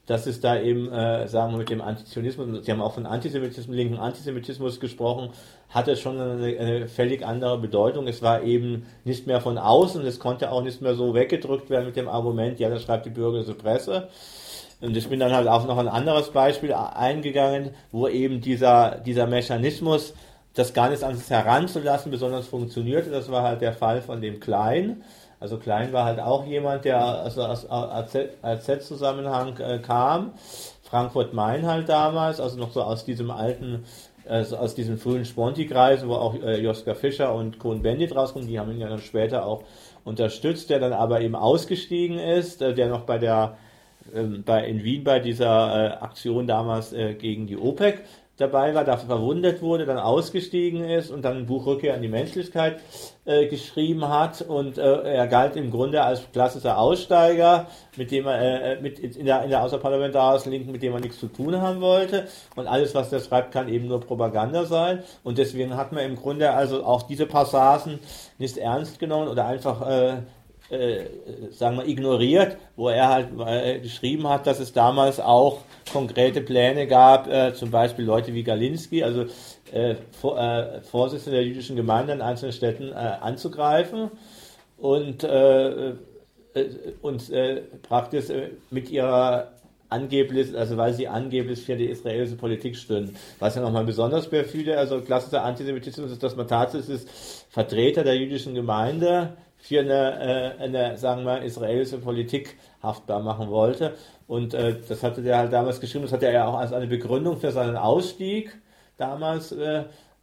B: dass es da eben, äh, sagen wir mit dem Antizionismus, Sie haben auch von Antisemitismus, linken Antisemitismus gesprochen, hatte schon eine, eine völlig andere Bedeutung. Es war eben nicht mehr von außen, es konnte auch nicht mehr so weggedrückt werden mit dem Argument, ja, das schreibt die bürgerliche Presse. Und ich bin dann halt auch noch ein anderes Beispiel eingegangen, wo eben dieser, dieser Mechanismus, das gar nicht an sich heranzulassen, besonders funktionierte. Das war halt der Fall von dem Klein. Also Klein war halt auch jemand, der also aus A Z-Zusammenhang äh, kam. Frankfurt-Main halt damals, also noch so aus diesem alten, also aus diesen frühen Sponti-Kreisen, wo auch äh, Joschka Fischer und Cohn-Bendit rauskommen, die haben ihn ja dann später auch unterstützt, der dann aber eben ausgestiegen ist, äh, der noch bei der, äh, bei, in Wien bei dieser äh, Aktion damals äh, gegen die OPEC dabei war, dafür verwundet wurde, dann ausgestiegen ist und dann ein Buch Rückkehr an die Menschlichkeit äh, geschrieben hat und äh, er galt im Grunde als klassischer Aussteiger, mit dem er äh, mit in der, in der außerparlamentarischen Linken, mit dem er nichts zu tun haben wollte und alles, was der schreibt, kann eben nur Propaganda sein und deswegen hat man im Grunde also auch diese Passagen nicht ernst genommen oder einfach äh, Äh, sagen wir, ignoriert, wo er halt äh, geschrieben hat, dass es damals auch konkrete Pläne gab, äh, zum Beispiel Leute wie Galinski, also äh, vor, äh, Vorsitzende der jüdischen Gemeinde in einzelnen Städten äh, anzugreifen und, äh, äh, und äh, praktisch äh, mit ihrer angeblich, also weil sie angeblich für die israelische Politik stünden. Was ja nochmal besonders für viele, also klassischer Antisemitismus ist, dass man tatsächlich Vertreter der jüdischen Gemeinde für eine, äh, eine, sagen wir, israelische Politik haftbar machen wollte. Und äh, das hatte der halt damals geschrieben, das hatte er ja auch als eine Begründung für seinen Ausstieg damals äh,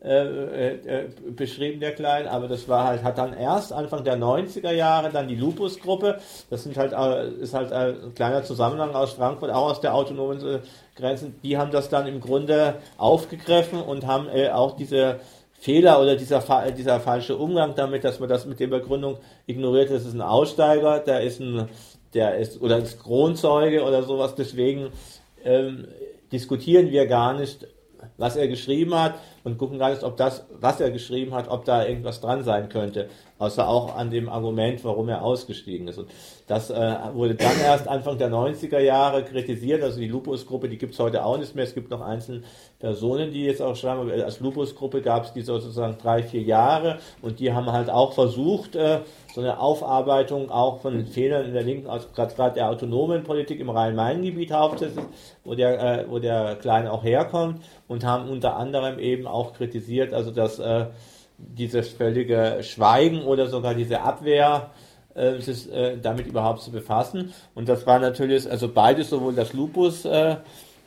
B: äh, äh, beschrieben, der Klein. Aber das war halt, hat dann erst Anfang der neunziger Jahre dann die Lupus-Gruppe, das sind halt, äh, ist halt ein kleiner Zusammenhang aus Frankfurt, auch aus der autonomen äh, Grenzen, die haben das dann im Grunde aufgegriffen und haben äh, auch diese Fehler oder dieser, dieser falsche Umgang damit, dass man das mit der Begründung ignoriert, das ist ein Aussteiger, der ist ein, der ist, oder ist Kronzeuge oder sowas, deswegen ähm, diskutieren wir gar nicht, was er geschrieben hat und gucken gar nicht, ob das, was er geschrieben hat, ob da irgendwas dran sein könnte, außer auch an dem Argument, warum er ausgestiegen ist. Und das äh, wurde dann erst Anfang der neunziger Jahre kritisiert, also die Lupus-Gruppe, die gibt es heute auch nicht mehr, es gibt noch einzelne Personen, die jetzt auch schreiben, aber als Lupus-Gruppe gab es die sozusagen drei, vier Jahre und die haben halt auch versucht, äh, so eine Aufarbeitung auch von den Fehlern in der Linken, also gerade der autonomen Politik im Rhein-Main-Gebiet hauptsächlich, wo der, äh, wo der Kleine auch herkommt und haben unter anderem eben auch kritisiert, also dass äh, dieses völlige Schweigen oder sogar diese Abwehr, äh, sich äh, damit überhaupt zu befassen. Und das war natürlich, also beides, sowohl das Lupus äh,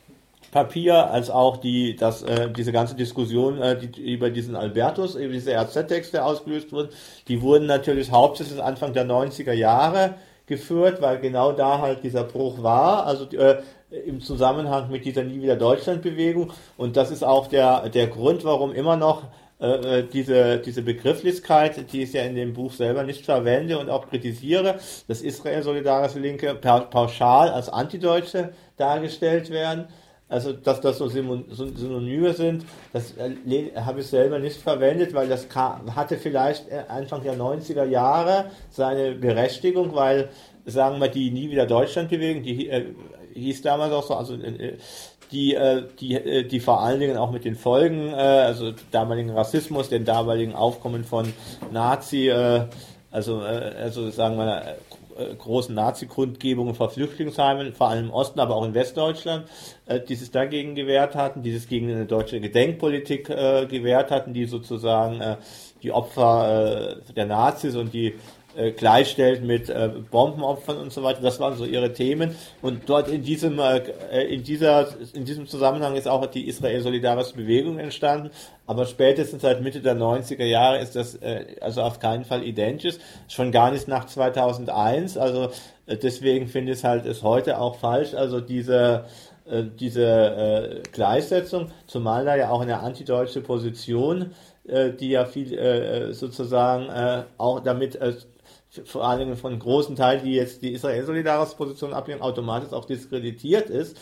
B: Papier als auch die, das, äh, diese ganze Diskussion äh, die, über diesen Albertus, über diese R Z-Texte ausgelöst wurden, die wurden natürlich hauptsächlich Anfang der neunziger Jahre geführt, weil genau da halt dieser Bruch war, also äh, im Zusammenhang mit dieser Nie wieder Deutschland-Bewegung. Und das ist auch der, der Grund, warum immer noch äh, diese, diese Begrifflichkeit, die ich ja in dem Buch selber nicht verwende und auch kritisiere, dass Israel-solidarische Linke pauschal als Antideutsche dargestellt werden. Also, dass das so Synonyme sind, das äh, habe ich selber nicht verwendet, weil das kam, hatte vielleicht Anfang der neunziger Jahre seine Berechtigung, weil, sagen wir, die Nie wieder Deutschland-Bewegung, die äh, hieß damals auch so, also äh, die, äh, die, äh, die vor allen Dingen auch mit den Folgen, äh, also damaligen Rassismus, den damaligen Aufkommen von Nazi, äh, also, äh, also sagen wir, äh, großen Nazi-Kundgebungen vor Flüchtlingsheimen, vor allem im Osten, aber auch in Westdeutschland, äh, die sich dagegen gewehrt hatten, die sich gegen eine deutsche Gedenkpolitik äh, gewehrt hatten, die sozusagen äh, die Opfer äh, der Nazis und die äh, gleichstellt mit äh, Bombenopfern und so weiter. Das waren so ihre Themen. Und dort in diesem, äh, in dieser, in diesem Zusammenhang ist auch die Israel-solidarische Bewegung entstanden. Aber spätestens seit Mitte der neunziger Jahre ist das äh, also auf keinen Fall identisch. Schon gar nicht nach zweitausendeins. Also äh, deswegen finde ich es halt ist heute auch falsch. Also diese äh, diese äh, Gleichsetzung, zumal da ja auch eine antideutsche Position, äh, die ja viel äh, sozusagen äh, auch damit äh, vor allen Dingen von großen Teilen, die jetzt die Israel-solidarische Position ablehnen, automatisch auch diskreditiert ist.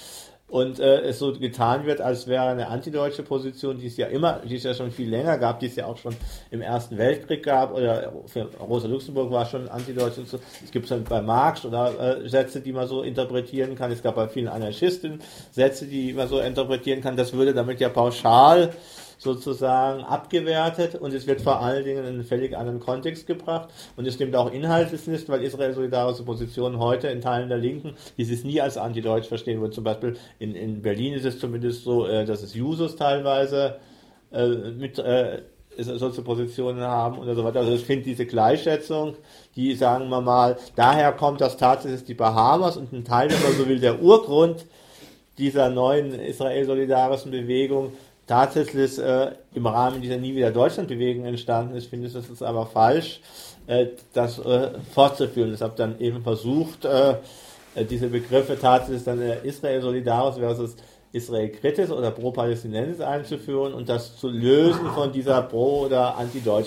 B: und äh, es so getan wird, als wäre eine antideutsche Position, die es ja immer, die es ja schon viel länger gab, die es ja auch schon im Ersten Weltkrieg gab, oder für Rosa Luxemburg war schon antideutsch und so. Es gibt es bei Marx oder äh, Sätze, die man so interpretieren kann. Es gab bei vielen Anarchisten Sätze, die man so interpretieren kann. Das würde damit ja pauschal sozusagen abgewertet und es wird vor allen Dingen in einen völlig anderen Kontext gebracht und es stimmt auch inhaltlich nicht, weil Israel-solidarische Positionen heute in Teilen der Linken, die es nie als antideutsch verstehen würden. Zum Beispiel in, in Berlin ist es zumindest so, äh, dass es Jusos teilweise äh, mit äh, solche Positionen haben und so weiter. Also ich finde diese Gleichschätzung, die, sagen wir mal, daher kommt, dass tatsächlich die Bahamas und ein Teil, wenn man so will, der Urgrund dieser neuen Israel-solidarischen Bewegung tatsächlich äh, im Rahmen dieser Nie wieder Deutschland-Bewegung entstanden ist, finde ich, das ist aber falsch, äh, das äh, fortzuführen. Ich habe dann eben versucht, äh, diese Begriffe tatsächlich dann äh, Israel-solidarisch versus Israel-kritisch oder pro-palästinensisch einzuführen und das zu lösen von dieser pro- oder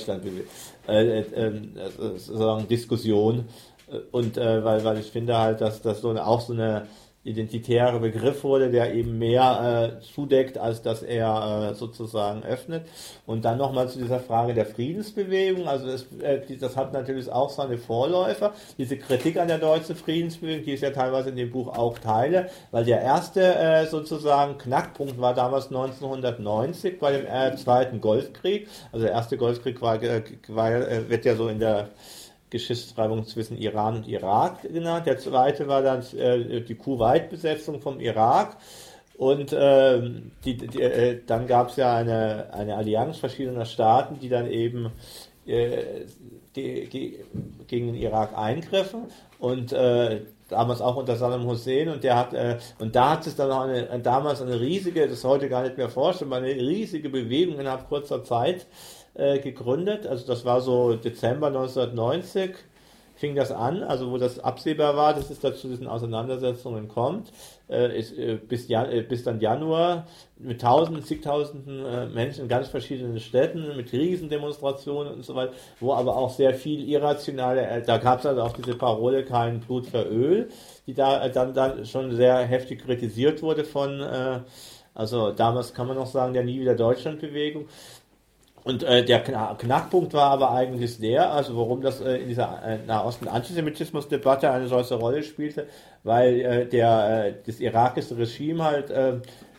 B: anti-Deutschland-Diskussion. Äh, äh, und äh, weil, weil ich finde halt, dass das so eine, auch so eine identitäre Begriff wurde, der eben mehr äh, zudeckt, als dass er äh, sozusagen öffnet. Und dann nochmal zu dieser Frage der Friedensbewegung. Also das, äh, das hat natürlich auch seine Vorläufer. Diese Kritik an der deutschen Friedensbewegung, die ich ja teilweise in dem Buch auch teile, weil der erste äh, sozusagen Knackpunkt war damals neunzehnhundertneunzig bei dem äh, zweiten Golfkrieg. Also der erste Golfkrieg war, äh, war, äh, wird ja so in der Geschichtsschreibung zwischen Iran und Irak genannt. Der zweite war dann äh, die Kuwait-Besetzung vom Irak. Und äh, die, die, äh, dann gab es ja eine, eine Allianz verschiedener Staaten, die dann eben äh, ge, ge, gegen den Irak eingriffen. Und äh, damals auch unter Saddam Hussein. Und der hat äh, und da hat es dann noch eine, damals eine riesige, das ist heute gar nicht mehr vorstellbar, eine riesige Bewegung innerhalb kurzer Zeit gegründet, also das war so Dezember neunzehnhundertneunzig, fing das an, also wo das absehbar war, dass es da zu diesen Auseinandersetzungen kommt, äh, ist, äh, bis, Jan, äh, bis dann Januar mit tausenden, zigtausenden äh, Menschen in ganz verschiedenen Städten, mit Riesendemonstrationen und so weiter, wo aber auch sehr viel irrationale, äh, da gab es also auch diese Parole, kein Blut für Öl, die da äh, dann, dann schon sehr heftig kritisiert wurde von, äh, also damals kann man noch sagen, der Nie wieder Deutschland-Bewegung. Und äh, der Knackpunkt war aber eigentlich der, also warum das äh, in dieser äh, Nahosten-Antisemitismus-Debatte eine solche Rolle spielte, weil äh, der, äh, das irakische Regime halt äh,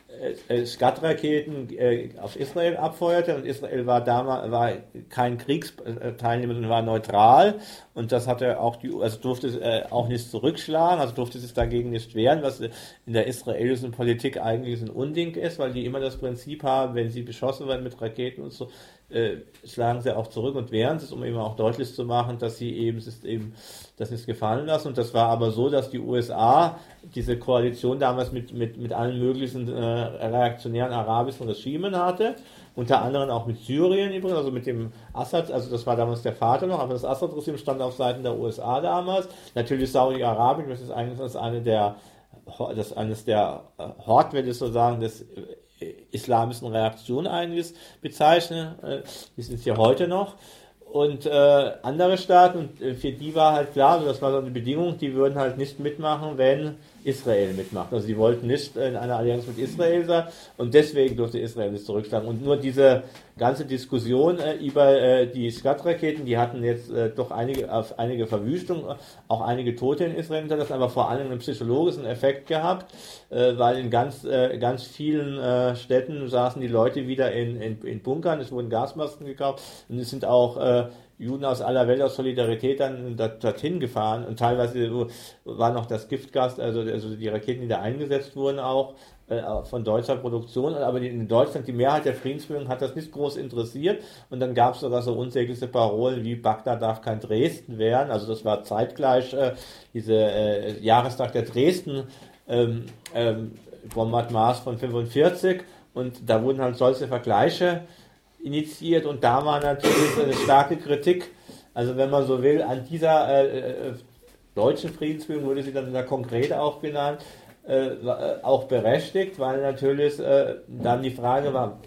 B: äh, Scud-Raketen äh, auf Israel abfeuerte und Israel war damals war kein Kriegsteilnehmer, sondern war neutral und das hatte auch die, also durfte es äh, auch nicht zurückschlagen, also durfte es dagegen nicht wehren, was in der israelischen Politik eigentlich ein Unding ist, weil die immer das Prinzip haben, wenn sie beschossen werden mit Raketen und so, äh, schlagen sie auch zurück und wehren es, um eben auch deutlich zu machen, dass sie eben, es ist eben das nicht gefallen lassen. Und das war aber so, dass die U S A diese Koalition damals mit, mit, mit allen möglichen äh, reaktionären arabischen Regimen hatte, unter anderem auch mit Syrien übrigens, also mit dem Assad, also das war damals der Vater noch, aber das Assad-Regime stand auf Seiten der U S A damals. Natürlich Saudi-Arabien, das ist eigentlich das eine der, das eines der Hort, würde ich so sagen, des islamischen Reaktion eigentlich bezeichnen. Die sind es ja heute noch. Und äh, andere Staaten, und äh, für die war halt klar, also das war so eine Bedingung, die würden halt nicht mitmachen, wenn Israel mitmacht. Also sie wollten nicht in einer Allianz mit Israel sein und deswegen durfte Israel nicht zurückschlagen. Und nur diese ganze Diskussion äh, über äh, die Scud-Raketen, die hatten jetzt äh, doch einige, auf einige Verwüstungen, auch einige Tote in Israel, das hat aber vor allem einen psychologischen Effekt gehabt, äh, weil in ganz, äh, ganz vielen äh, Städten saßen die Leute wieder in, in, in Bunkern, es wurden Gasmasken gekauft und es sind auch äh, Juden aus aller Welt aus Solidarität dann dorthin gefahren und teilweise war noch das Giftgas, also, also die Raketen, die da eingesetzt wurden, auch äh, von deutscher Produktion, aber die, in Deutschland, die Mehrheit der Friedensbewegung hat das nicht groß interessiert und dann gab es sogar so unsägliche Parolen wie Bagdad darf kein Dresden werden, also das war zeitgleich äh, diese äh, Jahrestag der Dresden ähm, ähm, Bombardements von fünfundvierzig und da wurden halt solche Vergleiche initiiert und da war natürlich eine starke Kritik, also wenn man so will, an dieser äh, äh, deutschen Friedensbewegung wurde sie dann da konkret auch genannt, äh, auch berechtigt, weil natürlich äh, dann die Frage war,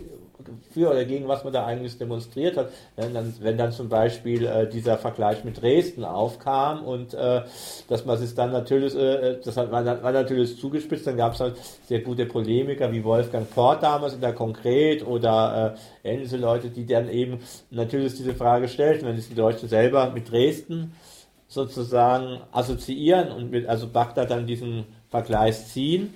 B: für oder gegen was man da eigentlich demonstriert hat. Wenn dann, wenn dann zum Beispiel äh, dieser Vergleich mit Dresden aufkam und äh, dass man es dann natürlich, äh, das war, war natürlich zugespitzt, dann gab es halt sehr gute Polemiker wie Wolfgang Port damals in der Konkret oder äh, ähnliche Leute, die dann eben natürlich diese Frage stellten, wenn es die Deutschen selber mit Dresden sozusagen assoziieren und mit also Bagdad dann diesen Vergleich ziehen.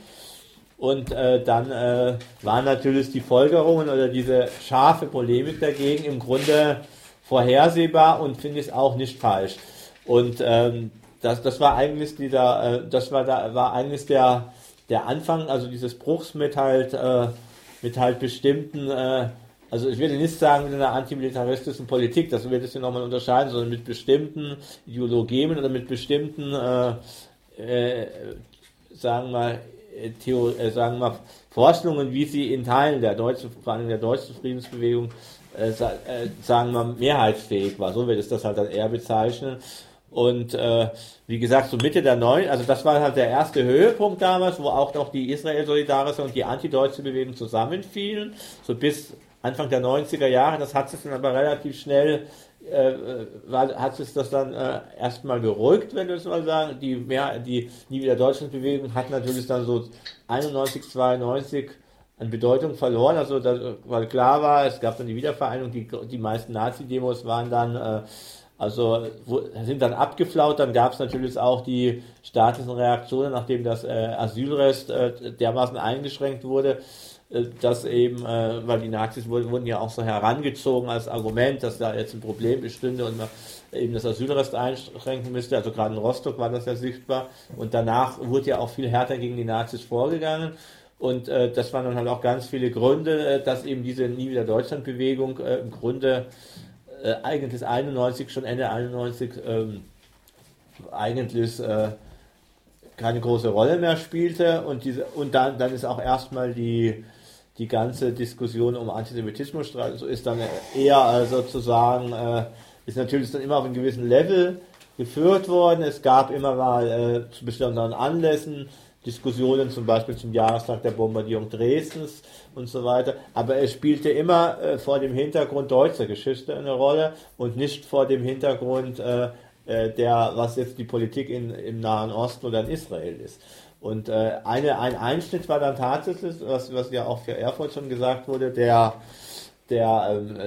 B: Und äh, dann äh, waren natürlich die Folgerungen oder diese scharfe Polemik dagegen im Grunde vorhersehbar und finde ich auch nicht falsch. Und ähm, das, das war eigentlich dieser, äh, das war da war eigentlich der der Anfang, also dieses Bruchs mit halt äh, mit halt bestimmten äh, also ich würde nicht sagen mit einer antimilitaristischen Politik, das würde ich nochmal unterscheiden, sondern mit bestimmten Ideologien oder mit bestimmten, äh, äh, sagen wir, Theo, äh, sagen wir, Vorstellungen, wie sie in Teilen der deutschen, vor allem der deutschen Friedensbewegung, äh, sa- äh, sagen wir, mehrheitsfähig war. So würde ich das halt dann eher bezeichnen. Und äh, wie gesagt, so Mitte der neun, also das war halt der erste Höhepunkt damals, wo auch noch die Israel-Solidarische und die antideutsche Bewegung zusammenfielen, so bis Anfang der neunziger Jahre. Das hat sich dann aber relativ schnell, äh, war, hat sich das dann äh, erstmal beruhigt, wenn wir es mal sagen. Die, mehr, die Nie wieder Deutschland-Bewegung hat natürlich dann so einundneunzig, zweiundneunzig an Bedeutung verloren, also das, weil klar war, es gab dann die Wiedervereinigung, die, die meisten Nazi-Demos waren dann, äh, also wo, sind dann abgeflaut, dann gab es natürlich auch die staatlichen Reaktionen, nachdem das äh, Asylrecht äh, dermaßen eingeschränkt wurde, dass eben, äh, weil die Nazis wurden, wurden ja auch so herangezogen als Argument, dass da jetzt ein Problem bestünde und man eben das Asylrecht einschränken müsste, also gerade in Rostock war das ja sichtbar und danach wurde ja auch viel härter gegen die Nazis vorgegangen und äh, das waren dann halt auch ganz viele Gründe, äh, dass eben diese Nie wieder Deutschland-Bewegung äh, im Grunde äh, eigentlich einundneunzig, schon Ende einundneunzig ähm, eigentlich äh, keine große Rolle mehr spielte und diese und dann, dann ist auch erstmal die die ganze Diskussion um Antisemitismus so ist dann eher sozusagen äh, ist natürlich dann immer auf einem gewissen Level geführt worden. Es gab immer mal äh, zu bestimmten Anlässen Diskussionen, zum Beispiel zum Jahrestag der Bombardierung Dresdens und so weiter, aber es spielte immer äh, vor dem Hintergrund deutscher Geschichte eine Rolle und nicht vor dem Hintergrund äh, der, was jetzt die Politik in, im Nahen Osten oder in Israel ist. Und äh, eine, ein Einschnitt war dann tatsächlich, was, was ja auch für Erfurt schon gesagt wurde, der, der ähm,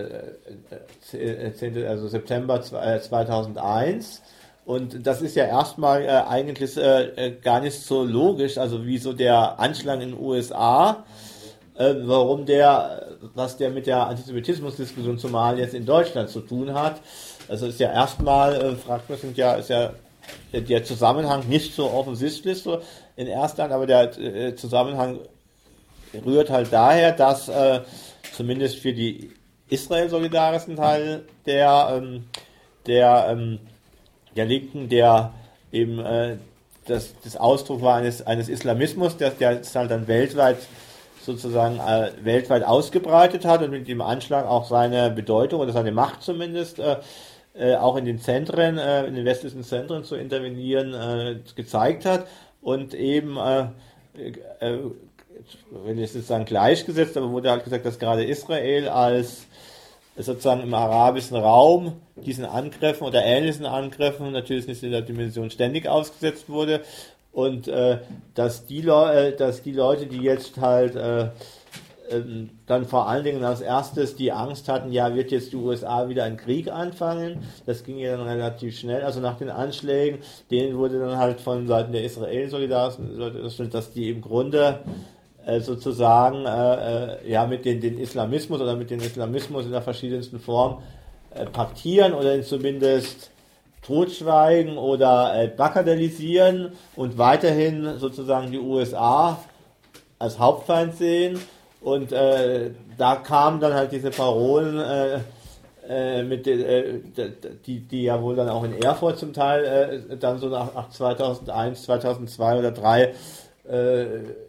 B: äh, zehnten also September zweitausendeins. Und das ist ja erstmal äh, eigentlich äh, gar nicht so logisch, also wie so der Anschlag in den U S A, äh, warum der, was der mit der Antisemitismusdiskussion zumal jetzt in Deutschland zu tun hat. Also ist ja erstmal, äh, fragt man sich ja, ist ja der Zusammenhang nicht so offensichtlich so in erster Hand, aber der äh, Zusammenhang rührt halt daher, dass äh, zumindest für die Israel-solidarischen Teil der, ähm, der, ähm, der Linken, der eben äh, das, das Ausdruck war eines, eines Islamismus, der, der ist halt dann weltweit sozusagen äh, weltweit ausgebreitet hat und mit dem Anschlag auch seine Bedeutung oder seine Macht zumindest äh, äh, auch in den Zentren, äh, in den westlichen Zentren zu intervenieren, äh, gezeigt hat und eben äh, äh, wenn ich jetzt sagen gleichgesetzt, aber wurde halt gesagt, dass gerade Israel als sozusagen im arabischen Raum diesen Angriffen oder ähnlichen Angriffen natürlich nicht in der Dimension ständig ausgesetzt wurde und äh, dass die Le- äh, dass die Leute, die jetzt halt äh, äh, dann vor allen Dingen als erstes die Angst hatten, ja, wird jetzt die U S A wieder einen Krieg anfangen, das ging ja dann relativ schnell, also nach den Anschlägen, denen wurde dann halt von Seiten der Israel-Solidarischen, dass die im Grunde äh, sozusagen äh, äh, ja mit den, den Islamismus oder mit dem Islamismus in der verschiedensten Form äh, paktieren oder ihn zumindest totschweigen oder äh, bagatellisieren und weiterhin sozusagen die U S A als Hauptfeind sehen. Und äh, da kamen dann halt diese Parolen, äh, äh, mit den, äh, die, die ja wohl dann auch in Erfurt zum Teil äh, dann so nach, nach zweitausendeins, zweitausendzwei oder zweitausenddrei äh,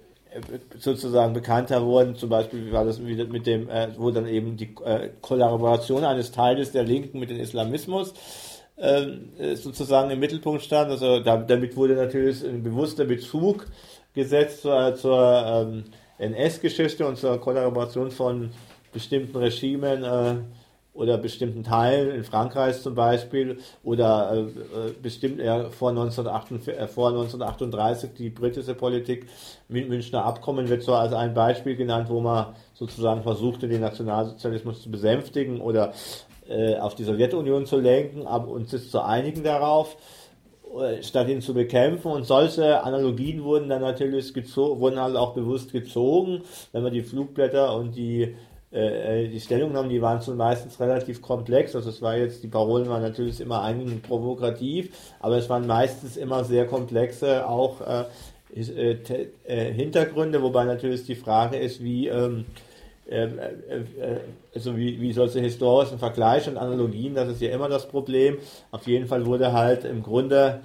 B: sozusagen bekannter wurden. Zum Beispiel war das mit dem, äh, wo dann eben die äh, Kollaboration eines Teiles der Linken mit dem Islamismus äh, sozusagen im Mittelpunkt stand. Also da, damit wurde natürlich ein bewusster Bezug gesetzt zur, zur ähm, N S-Geschichte und zur Kollaboration von, bestimmten Regimen äh, oder bestimmten Teilen, in Frankreich zum Beispiel, oder äh, bestimmt eher vor, neunzehnhundertachtunddreißig, äh, vor neunzehnhundertachtunddreißig die britische Politik mit Münchner Abkommen wird so als ein Beispiel genannt, wo man sozusagen versuchte, den Nationalsozialismus zu besänftigen oder äh, auf die Sowjetunion zu lenken, aber uns ist zu einigen darauf, äh, statt ihn zu bekämpfen. Und solche Analogien wurden dann natürlich gezogen, wurden halt auch bewusst gezogen, wenn man die Flugblätter und die die Stellungnahmen, die waren so meistens relativ komplex, also es war jetzt, die Parolen waren natürlich immer einigen provokativ, aber es waren meistens immer sehr komplexe auch äh, äh, Hintergründe, wobei natürlich die Frage ist, wie ähm, äh, äh, also wie, wie solche historischen Vergleiche und Analogien, das ist ja immer das Problem. Auf jeden Fall wurde halt im Grunde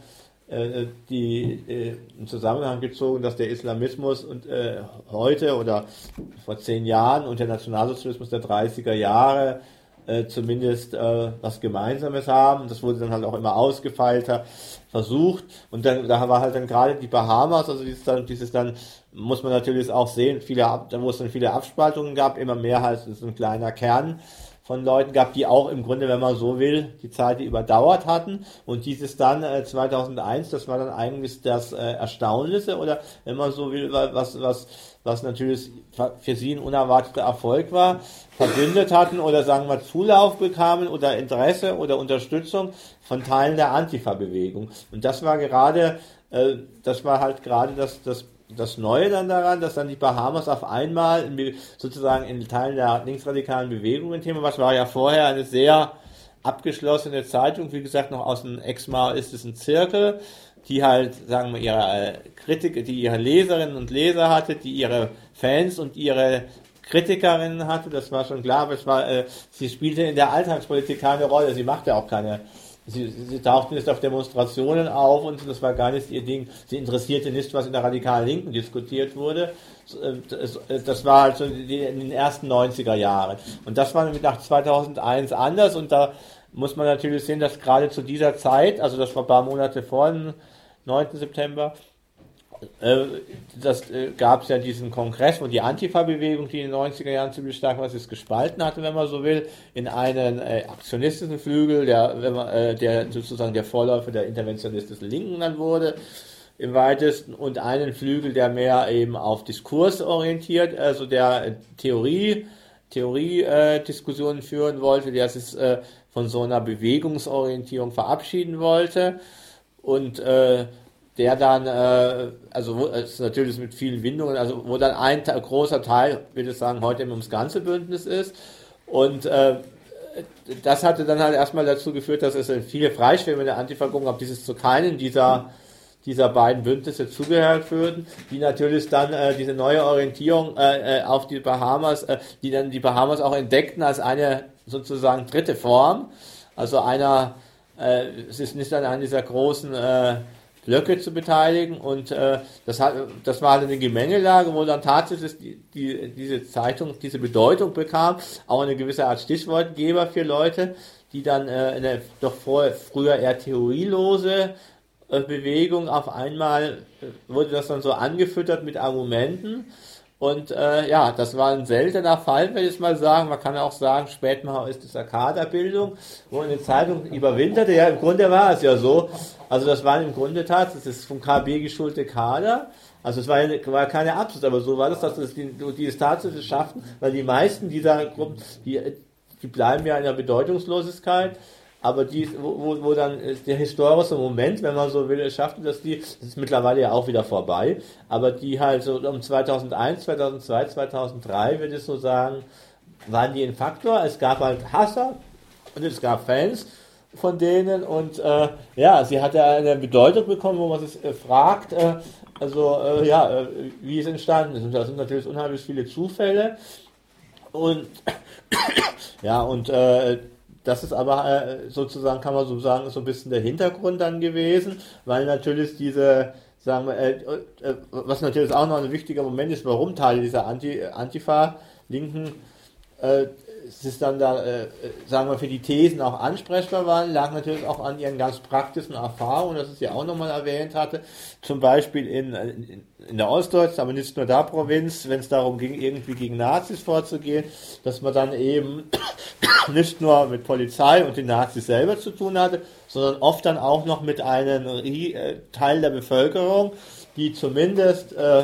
B: die äh, in Zusammenhang gezogen, dass der Islamismus und äh, heute oder vor zehn Jahren und der Nationalsozialismus der dreißiger Jahre äh, zumindest äh, was Gemeinsames haben. Das wurde dann halt auch immer ausgefeilter versucht. Und dann da war halt dann gerade die Bahamas, also dieses dann, dieses dann muss man natürlich auch sehen, viele, da wo es dann viele Abspaltungen gab, immer mehr halt so ein kleiner Kern von Leuten gab, die auch im Grunde, wenn man so will, die Zeit überdauert hatten. Und dieses dann äh, zweitausendeins, das war dann eigentlich das äh, Erstaunliche oder, wenn man so will, was, was, was natürlich für sie ein unerwarteter Erfolg war, verbündet hatten oder sagen wir Zulauf bekamen oder Interesse oder Unterstützung von Teilen der Antifa-Bewegung. Und das war gerade, äh, das war halt gerade das, das Das Neue dann daran, dass dann die Bahamas auf einmal in, sozusagen in Teilen der linksradikalen Bewegung ein Thema, was war ja vorher eine sehr abgeschlossene Zeitung, wie gesagt, noch aus dem ex-maoistischen Zirkel, die halt, sagen wir, ihre Kritik, die ihre Leserinnen und Leser hatte, die ihre Fans und ihre Kritikerinnen hatte, das war schon klar, aber es war, äh, sie spielte in der Alltagspolitik keine Rolle, sie machte auch keine Sie, sie tauchten nicht auf Demonstrationen auf und das war gar nicht ihr Ding. Sie interessierte nicht, was in der radikalen Linken diskutiert wurde. Das war halt so in den ersten neunziger Jahren. Und das war nach zweitausendeins anders und da muss man natürlich sehen, dass gerade zu dieser Zeit, also das war ein paar Monate vor dem neunten September, das gab es ja diesen Kongress, wo die Antifa-Bewegung, die in den neunziger Jahren ziemlich stark was ist, gespalten hatte, wenn man so will, in einen äh, aktionistischen Flügel, der, wenn man, äh, der sozusagen der Vorläufer der interventionistischen Linken dann wurde, im weitesten, und einen Flügel, der mehr eben auf Diskurs orientiert, also der Theorie, Theorie äh, Diskussionen führen wollte, der sich äh, von so einer Bewegungsorientierung verabschieden wollte und äh, der dann, äh, also wo, es ist natürlich mit vielen Windungen, also wo dann ein ta- großer Teil, würde ich sagen, heute immer ums ganze Bündnis ist. Und äh, das hatte dann halt erstmal dazu geführt, dass es viele freischwebende Antifa-Gruppen gab, die es zu keinen dieser, dieser beiden Bündnisse zugehört würden, die natürlich dann äh, diese neue Orientierung äh, auf die Bahamas, äh, die dann die Bahamas auch entdeckten als eine sozusagen dritte Form, also einer, äh, es ist nicht an einer dieser großen äh, Blöcke zu beteiligen und äh, das, hat, das war eine Gemengelage, wo dann tatsächlich die, die, diese Zeitung diese Bedeutung bekam, auch eine gewisse Art Stichwortgeber für Leute, die dann äh, eine doch vor, früher eher theorielose äh, Bewegung auf einmal, äh, wurde das dann so angefüttert mit Argumenten. Und äh, ja, das war ein seltener Fall, will ich mal sagen. Man kann auch sagen, spätmaoistischer Kaderbildung, wo eine Zeitung überwinterte. Ja, im Grunde war es ja so. Also das waren im Grunde tatsächlich, das ist vom K B geschulte Kader. Also es war, war keine Absicht, aber so war das, dass das die, die es tatsächlich schafften, weil die meisten dieser Gruppen, die, die bleiben ja in der Bedeutungslosigkeit. Aber die, wo, wo, wo dann der historische Moment, wenn man so will, es schaffte, dass die, das ist mittlerweile ja auch wieder vorbei, aber die halt so um zweitausendeins, zweitausendzwei, zweitausenddrei, würde ich so sagen, waren die ein Faktor. Es gab halt Hasser und es gab Fans von denen und äh, ja, sie hatte eine Bedeutung bekommen, wo man sich äh, fragt, äh, also äh, ja, äh, wie es entstanden ist. Und da sind natürlich unheimlich viele Zufälle und ja, und äh, das ist aber äh, sozusagen, kann man so sagen, so ein bisschen der Hintergrund dann gewesen, weil natürlich diese, sagen wir, äh, äh, was natürlich auch noch ein wichtiger Moment ist, warum Teile dieser Anti, Antifa-Linken äh, es dann da, äh, sagen wir, für die Thesen auch ansprechbar waren, lag natürlich auch an ihren ganz praktischen Erfahrungen, das ich ja auch nochmal erwähnt hatte, zum Beispiel in, in, in der Ostdeutschen, aber nicht nur da Provinz, wenn es darum ging, irgendwie gegen Nazis vorzugehen, dass man dann eben nicht nur mit Polizei und den Nazis selber zu tun hatte, sondern oft dann auch noch mit einem Teil der Bevölkerung, die zumindest, äh,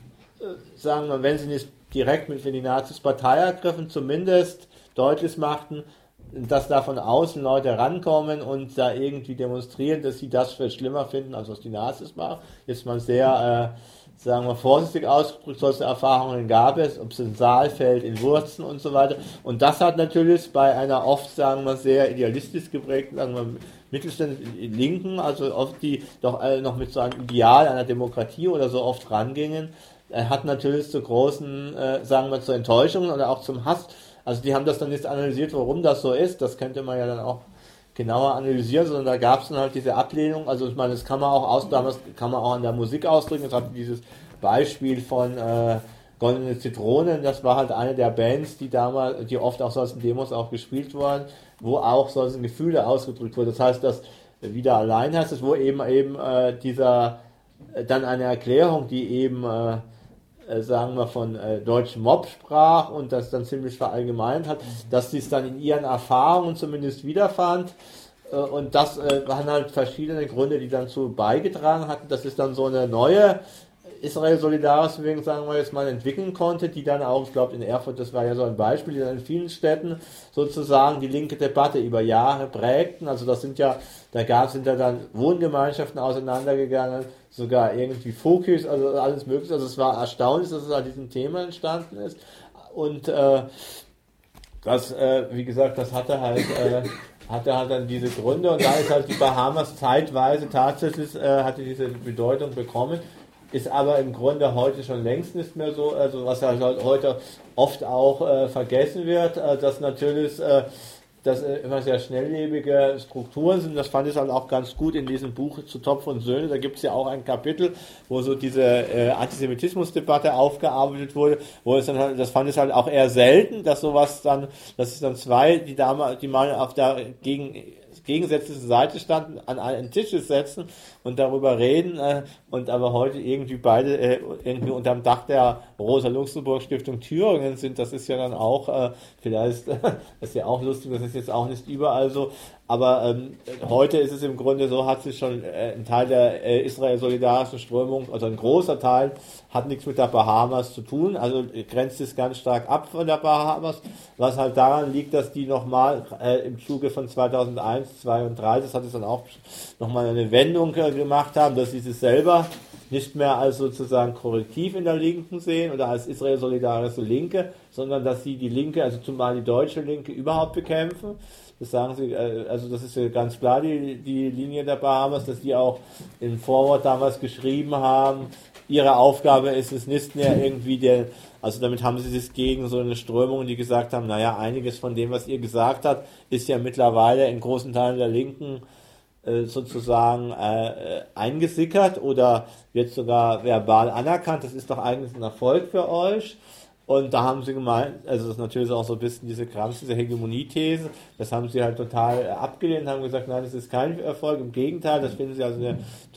B: sagen wir, wenn sie nicht direkt mit für die Nazis Partei ergriffen, zumindest deutlich machten, dass da von außen Leute rankommen und da irgendwie demonstrieren, dass sie das viel schlimmer finden, als was die Nazis machen. Jetzt mal sehr, äh, sagen wir, vorsichtig ausgedrückt, solche Erfahrungen gab es, ob es in Saalfeld, in Wurzen und so weiter. Und das hat natürlich bei einer oft, sagen wir, sehr idealistisch geprägten, sagen wir, mittelständischen Linken, also oft die doch alle noch mit so einem Ideal einer Demokratie oder so oft rangingen, hat natürlich zu großen, äh, sagen wir, zu Enttäuschungen oder auch zum Hass. Also die haben das dann nicht analysiert, warum das so ist. Das könnte man ja dann auch genauer analysieren, sondern da gab es dann halt diese Ablehnung. Also ich meine, das kann man auch aus, damals kann man auch an der Musik ausdrücken. Es hat dieses Beispiel von äh, Goldene Zitronen, das war halt eine der Bands, die damals, die oft auf solchen Demos auch gespielt wurden, wo auch solche Gefühle ausgedrückt wurden. Das heißt, dass wieder allein heißt es, wo eben eben äh, dieser äh, dann eine Erklärung, die eben äh, äh, sagen wir von äh, deutschen Mob sprach und das dann ziemlich verallgemeint hat, dass sie es dann in ihren Erfahrungen zumindest wiederfand. Äh, und das äh, waren halt verschiedene Gründe, die dann zu beigetragen hatten, dass es dann so eine neue Israel-Solidarismus, sagen wir jetzt mal, entwickeln konnte, die dann auch, ich glaube in Erfurt, das war ja so ein Beispiel, die dann in vielen Städten sozusagen die linke Debatte über Jahre prägten. Also das sind ja, da gab sind ja dann Wohngemeinschaften auseinandergegangen, sogar irgendwie Fokus, also alles mögliche. Also es war erstaunlich, dass es an diesem Thema entstanden ist. Und äh, das, äh, wie gesagt, das hatte halt, äh, hatte halt dann diese Gründe und da ist halt die Bahamas zeitweise tatsächlich, äh, hatte diese Bedeutung bekommen. Ist aber im Grunde heute schon längst nicht mehr so, also was ja heute oft auch äh, vergessen wird, äh, dass natürlich äh, dass äh, immer sehr schnelllebige Strukturen sind. Das fand ich halt auch ganz gut in diesem Buch zu Topf und Söhne. Da gibt es ja auch ein Kapitel, wo so diese äh, Antisemitismusdebatte aufgearbeitet wurde, wo es dann halt, das fand ich halt auch eher selten, dass sowas dann, dass es dann zwei, die Dame, die mal auf der gegen gegensätzlichen Seite standen, an einen Tisch setzen und darüber reden äh, und aber heute irgendwie beide äh, irgendwie unterm Dach der Rosa-Luxemburg-Stiftung Thüringen sind. Das ist ja dann auch, äh, vielleicht, das ist ja auch lustig, das ist jetzt auch nicht überall so, aber ähm, heute ist es im Grunde so, hat sich schon äh, ein Teil der äh, Israel-solidarischen Strömung, also ein großer Teil, hat nichts mit der Bahamas zu tun, also grenzt es ganz stark ab von der Bahamas, was halt daran liegt, dass die nochmal äh, im Zuge von zweitausendeins, zwei und drei, das hat es dann auch nochmal eine Wendung äh, gemacht haben, dass sie sich selber nicht mehr als sozusagen Korrektiv in der Linken sehen oder als Israel-solidarische Linke, sondern dass sie die Linke, also zumal die deutsche Linke, überhaupt bekämpfen. Das sagen sie, also das ist ja ganz klar die, die Linie der Bahamas, dass die auch im Vorwort damals geschrieben haben, ihre Aufgabe ist es nicht mehr irgendwie der, also damit haben sie sich gegen so eine Strömung, die gesagt haben, naja, einiges von dem, was ihr gesagt habt, ist ja mittlerweile in großen Teilen der Linken äh, sozusagen äh, eingesickert oder wird sogar verbal anerkannt, das ist doch eigentlich ein Erfolg für euch. Und da haben sie gemeint, also das ist natürlich auch so ein bisschen diese Krams, diese Hegemoniethese, das haben sie halt total abgelehnt, haben gesagt, nein, das ist kein Erfolg, im Gegenteil, das finden sie also eine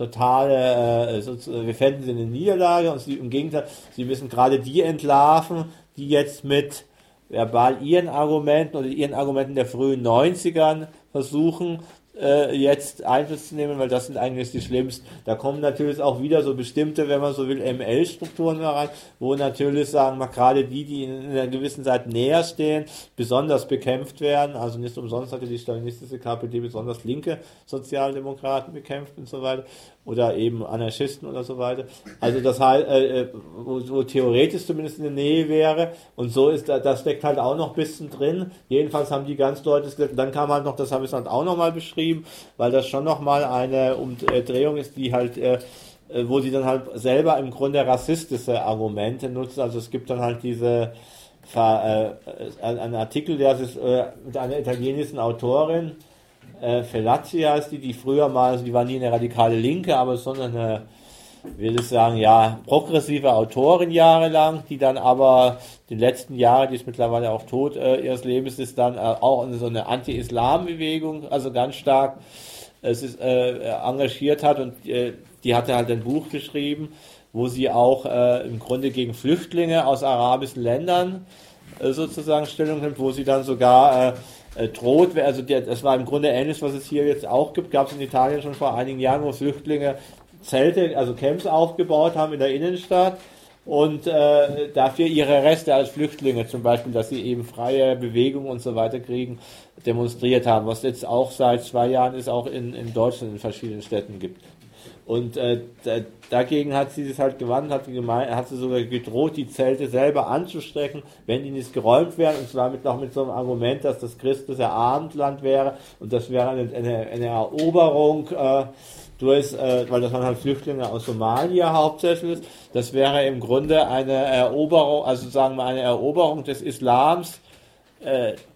B: totale, äh, so, wir fänden sie eine Niederlage und sie, im Gegenteil, sie müssen gerade die entlarven, die jetzt mit verbal ihren Argumenten oder ihren Argumenten der frühen neunzigern versuchen, jetzt Einfluss zu nehmen, weil das sind eigentlich die schlimmsten. Da kommen natürlich auch wieder so bestimmte, wenn man so will, M L-Strukturen rein, wo natürlich, sagen wir, gerade die, die in einer gewissen Zeit näher stehen, besonders bekämpft werden. Also nicht umsonst hatte die stalinistische K P D besonders linke Sozialdemokraten bekämpft und so weiter. Oder eben Anarchisten oder so weiter. Also das halt, äh, wo, wo theoretisch zumindest in der Nähe wäre. Und so ist, das steckt halt auch noch ein bisschen drin. Jedenfalls haben die ganz deutlich gesagt, dann kam halt noch, das habe ich dann auch nochmal beschrieben, weil das schon nochmal eine Umdrehung ist, die halt, äh, wo sie dann halt selber im Grunde rassistische Argumente nutzen. Also es gibt dann halt diese, äh, einen Artikel, der sich äh, mit einer italienischen Autorin, Äh, Felazzi heißt die, die früher mal, also die war nie eine radikale Linke, aber sondern eine, will ich sagen, ja, progressive Autorin jahrelang, die dann aber die letzten Jahre, die ist mittlerweile auch tot, äh, ihres Lebens, ist dann äh, auch in so eine Anti-Islam-Bewegung, also ganz stark es ist, äh, engagiert hat und äh, die hatte halt ein Buch geschrieben, wo sie auch äh, im Grunde gegen Flüchtlinge aus arabischen Ländern äh, sozusagen Stellung nimmt, wo sie dann sogar äh, äh, droht, also der, das war im Grunde ähnlich, was es hier jetzt auch gibt, gab es in Italien schon vor einigen Jahren, wo Flüchtlinge Zelte, also Camps aufgebaut haben in der Innenstadt und äh, dafür ihre Rechte als Flüchtlinge, zum Beispiel, dass sie eben freie Bewegung und so weiter kriegen, demonstriert haben, was jetzt auch seit zwei Jahren ist, auch in, in Deutschland in verschiedenen Städten gibt. Und äh, da, dagegen hat sie sich halt gewandt, hat, gemein, hat sie sogar gedroht, die Zelte selber anzustrecken, wenn die nicht geräumt wären, und zwar mit, noch mit so einem Argument, dass das christliche Abendland wäre und das wäre eine, eine, eine Eroberung äh, durch, äh, weil das waren halt Flüchtlinge aus Somalia hauptsächlich, das wäre im Grunde eine Eroberung, also sagen wir eine Eroberung des Islams äh, äh,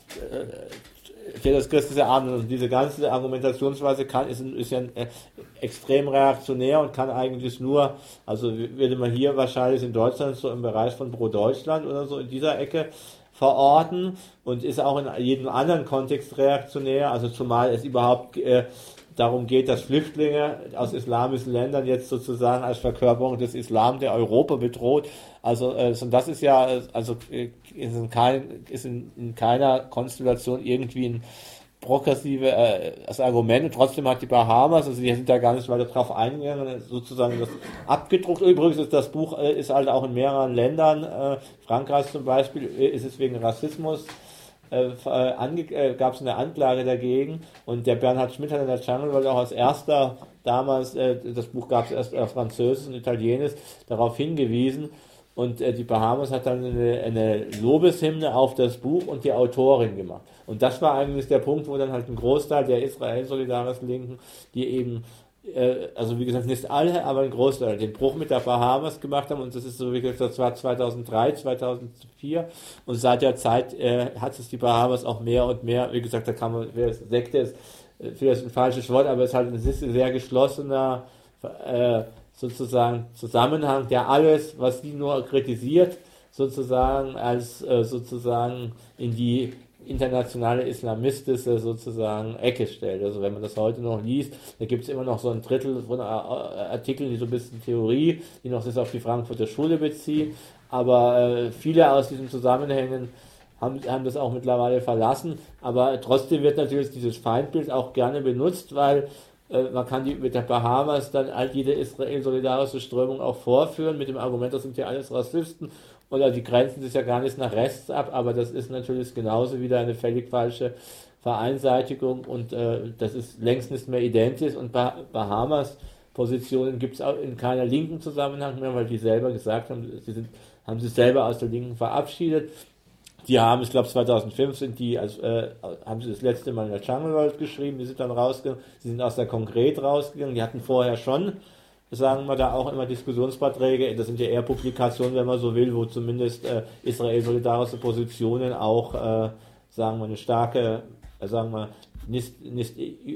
B: für das christliche Abendland. Und diese ganze Argumentationsweise kann, ist, ist ja äh, extrem reaktionär und kann eigentlich nur, also würde man hier wahrscheinlich in Deutschland so im Bereich von Pro Deutschland oder so in dieser Ecke verorten und ist auch in jedem anderen Kontext reaktionär, also zumal es überhaupt äh, darum geht, dass Flüchtlinge aus islamischen Ländern jetzt sozusagen als Verkörperung des Islam, der Europa bedroht. Also äh, das ist ja, also ist in, kein, ist in, in keiner Konstellation irgendwie ein progressive äh, das Argument. Und trotzdem hat die Bahamas, also die sind da gar nicht weiter drauf eingegangen, sozusagen das abgedruckt. Übrigens ist das Buch äh, ist halt auch in mehreren Ländern, äh, Frankreich zum Beispiel, ist es wegen Rassismus Äh, äh, gab es eine Anklage dagegen und der Bernhard Schmidt hat in der Jungle World auch als erster damals, äh, das Buch gab es erst auf Französisch und Italienisch, darauf hingewiesen und äh, die Bahamas hat dann eine, eine Lobeshymne auf das Buch und die Autorin gemacht. Und das war eigentlich der Punkt, wo dann halt ein Großteil der Israel-solidarischen Linken, die eben also wie gesagt, nicht alle, aber ein Großteil, den Bruch mit der Bahamas gemacht haben und das ist so, wie gesagt, das war zweitausenddrei, zweitausendvier und seit der Zeit äh, hat es die Bahamas auch mehr und mehr, wie gesagt, da kann man, wer Sekte ist, vielleicht ein falsches Wort, aber es ist halt ein sehr geschlossener äh, sozusagen Zusammenhang, der alles, was die nur kritisiert, sozusagen als äh, sozusagen in die internationale islamistische sozusagen Ecke stellt. Also wenn man das heute noch liest, da gibt es immer noch so ein Drittel von Artikeln, die so ein bisschen Theorie, die noch das auf die Frankfurter Schule beziehen, aber äh, viele aus diesen Zusammenhängen haben, haben das auch mittlerweile verlassen, aber trotzdem wird natürlich dieses Feindbild auch gerne benutzt, weil äh, man kann die mit der Bahamas dann all jede Israel-solidarische Strömung auch vorführen, mit dem Argument, das sind ja alles Rassisten, oder die grenzen sich ja gar nicht nach rechts ab, aber das ist natürlich genauso wieder eine völlig falsche Vereinseitigung und äh, das ist längst nicht mehr identisch und bah- Bahamas Positionen gibt es auch in keiner linken Zusammenhang mehr, weil die selber gesagt haben, sie sind, haben sich selber aus der Linken verabschiedet. Die haben, ich glaube zweitausendfünf sind die, als, äh, haben sie das letzte Mal in der Jungle World geschrieben, die sind dann rausgegangen, sie sind aus der Konkret rausgegangen, die hatten vorher schon, sagen wir da auch immer Diskussionsbeiträge, das sind ja eher Publikationen, wenn man so will, wo zumindest äh, Israel-solidarische Positionen auch, äh, sagen wir, eine starke, äh, sagen wir, nicht, nicht,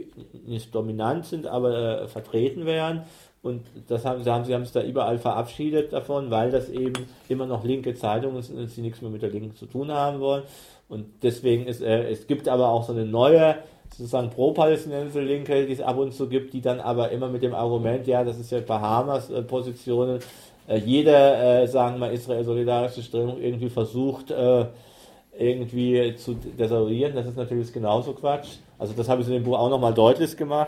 B: nicht dominant sind, aber äh, vertreten werden. Und das haben sie, haben sie haben es da überall verabschiedet davon, weil das eben immer noch linke Zeitungen sind und sie nichts mehr mit der Linken zu tun haben wollen. Und deswegen ist, äh, es gibt aber auch so eine neue, sozusagen pro-palästinensische Linke, die es ab und zu gibt, die dann aber immer mit dem Argument, ja, das ist ja Bahamas äh, Positionen, äh, jede, äh, sagen wir, Israel-solidarische Strömung irgendwie versucht, äh, irgendwie zu desavouieren. Das ist natürlich genauso Quatsch. Also das habe ich in dem Buch auch nochmal deutlich gemacht.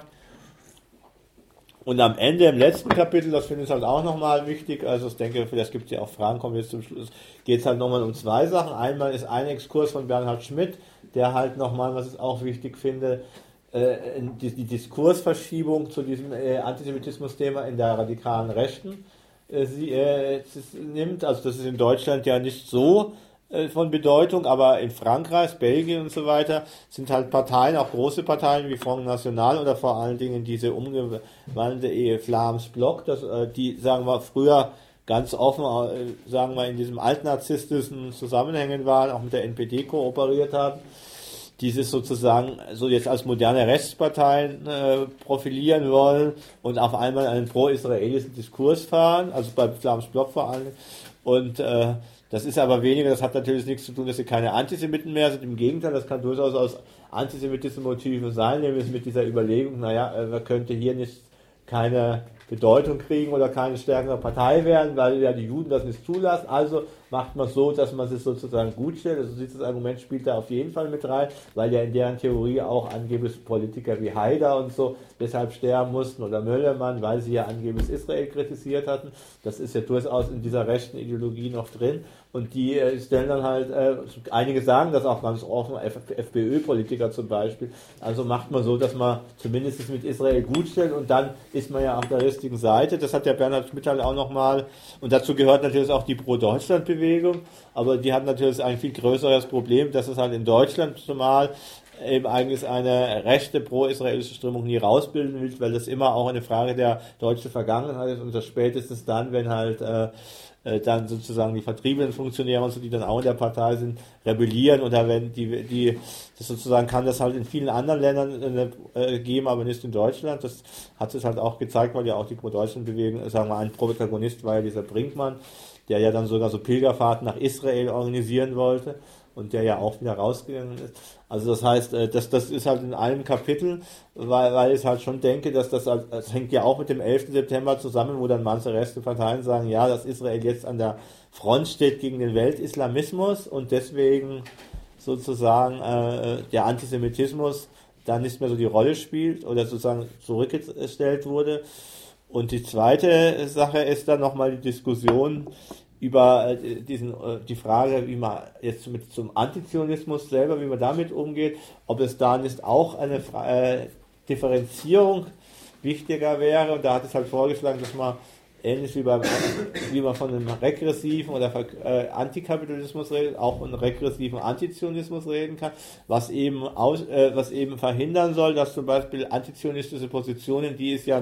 B: Und am Ende, im letzten Kapitel, das finde ich halt auch nochmal wichtig, also ich denke, vielleicht gibt es ja auch Fragen, kommen wir jetzt zum Schluss, geht es halt nochmal um zwei Sachen. Einmal ist ein Exkurs von Bernhard Schmidt, der halt nochmal, was ich auch wichtig finde, äh, die, die Diskursverschiebung zu diesem äh, Antisemitismus-Thema in der radikalen Rechten äh, sie, äh, nimmt. Also das ist in Deutschland ja nicht so äh, von Bedeutung, aber in Frankreich, Belgien und so weiter sind halt Parteien, auch große Parteien wie Front National oder vor allen Dingen diese umgewandelte Flams Block, das, äh, die, sagen wir, früher ganz offen, äh, sagen wir, in diesem altnarzisstischen Zusammenhängen waren, auch mit der N P D kooperiert haben. die sich sozusagen so jetzt als moderne Rechtsparteien äh, profilieren wollen und auf einmal einen pro-israelischen Diskurs fahren, also beim Islamischen Block vor allem. Und äh, das ist aber weniger, das hat natürlich nichts zu tun, dass sie keine Antisemiten mehr sind. Im Gegenteil, das kann durchaus aus antisemitischen Motiven sein, nämlich mit dieser Überlegung, naja, man könnte hier nicht keine Bedeutung kriegen oder keine stärkere Partei werden, weil ja die Juden das nicht zulassen. Also macht man es so, dass man sich sozusagen gut stellt. Also dieses Argument spielt da auf jeden Fall mit rein, weil ja in deren Theorie auch angeblich Politiker wie Haider und so deshalb sterben mussten oder Möllermann, weil sie ja angeblich Israel kritisiert hatten. Das ist ja durchaus in dieser rechten Ideologie noch drin. Und die äh, stellen dann halt, äh, einige sagen das auch ganz offen, F- FPÖ-Politiker zum Beispiel. Also macht man so, dass man zumindest mit Israel gut stellt und dann ist man ja auf der richtigen Seite. Das hat der Bernhard Schmidt halt auch nochmal. Und dazu gehört natürlich auch die Pro-Deutschland-Bewegung. Aber die hat natürlich ein viel größeres Problem, dass es halt in Deutschland zumal eben eigentlich eine rechte pro-israelische Strömung nie rausbilden will, weil das immer auch eine Frage der deutschen Vergangenheit ist und das spätestens dann, wenn halt äh, dann sozusagen die vertriebenen Funktionäre und so, die dann auch in der Partei sind, rebellieren oder wenn die, die, das sozusagen kann das halt in vielen anderen Ländern äh, geben, aber nicht in Deutschland. Das hat es halt auch gezeigt, weil ja auch die Pro-Deutschland-Bewegung, sagen wir, ein Protagonist war ja dieser Brinkmann, der ja dann sogar so Pilgerfahrten nach Israel organisieren wollte und der ja auch wieder rausgegangen ist. Also das heißt, das, das ist halt in allen Kapiteln, weil, weil ich halt schon denke, dass das, halt, das hängt ja auch mit dem elften September zusammen, wo dann manche rechte Parteien sagen, ja, dass Israel jetzt an der Front steht gegen den Weltislamismus und deswegen sozusagen äh, der Antisemitismus da nicht mehr so die Rolle spielt oder sozusagen zurückgestellt wurde. Und die zweite Sache ist dann nochmal die Diskussion über diesen, die Frage, wie man jetzt mit zum Antizionismus selber, wie man damit umgeht, ob es da nicht auch eine äh, Differenzierung wichtiger wäre. Und da hat es halt vorgeschlagen, dass man ähnlich wie, beim, wie man von einem regressiven oder äh, Antikapitalismus redet, auch von einem regressiven Antizionismus reden kann, was eben, aus, äh, was eben verhindern soll, dass zum Beispiel antizionistische Positionen, die es ja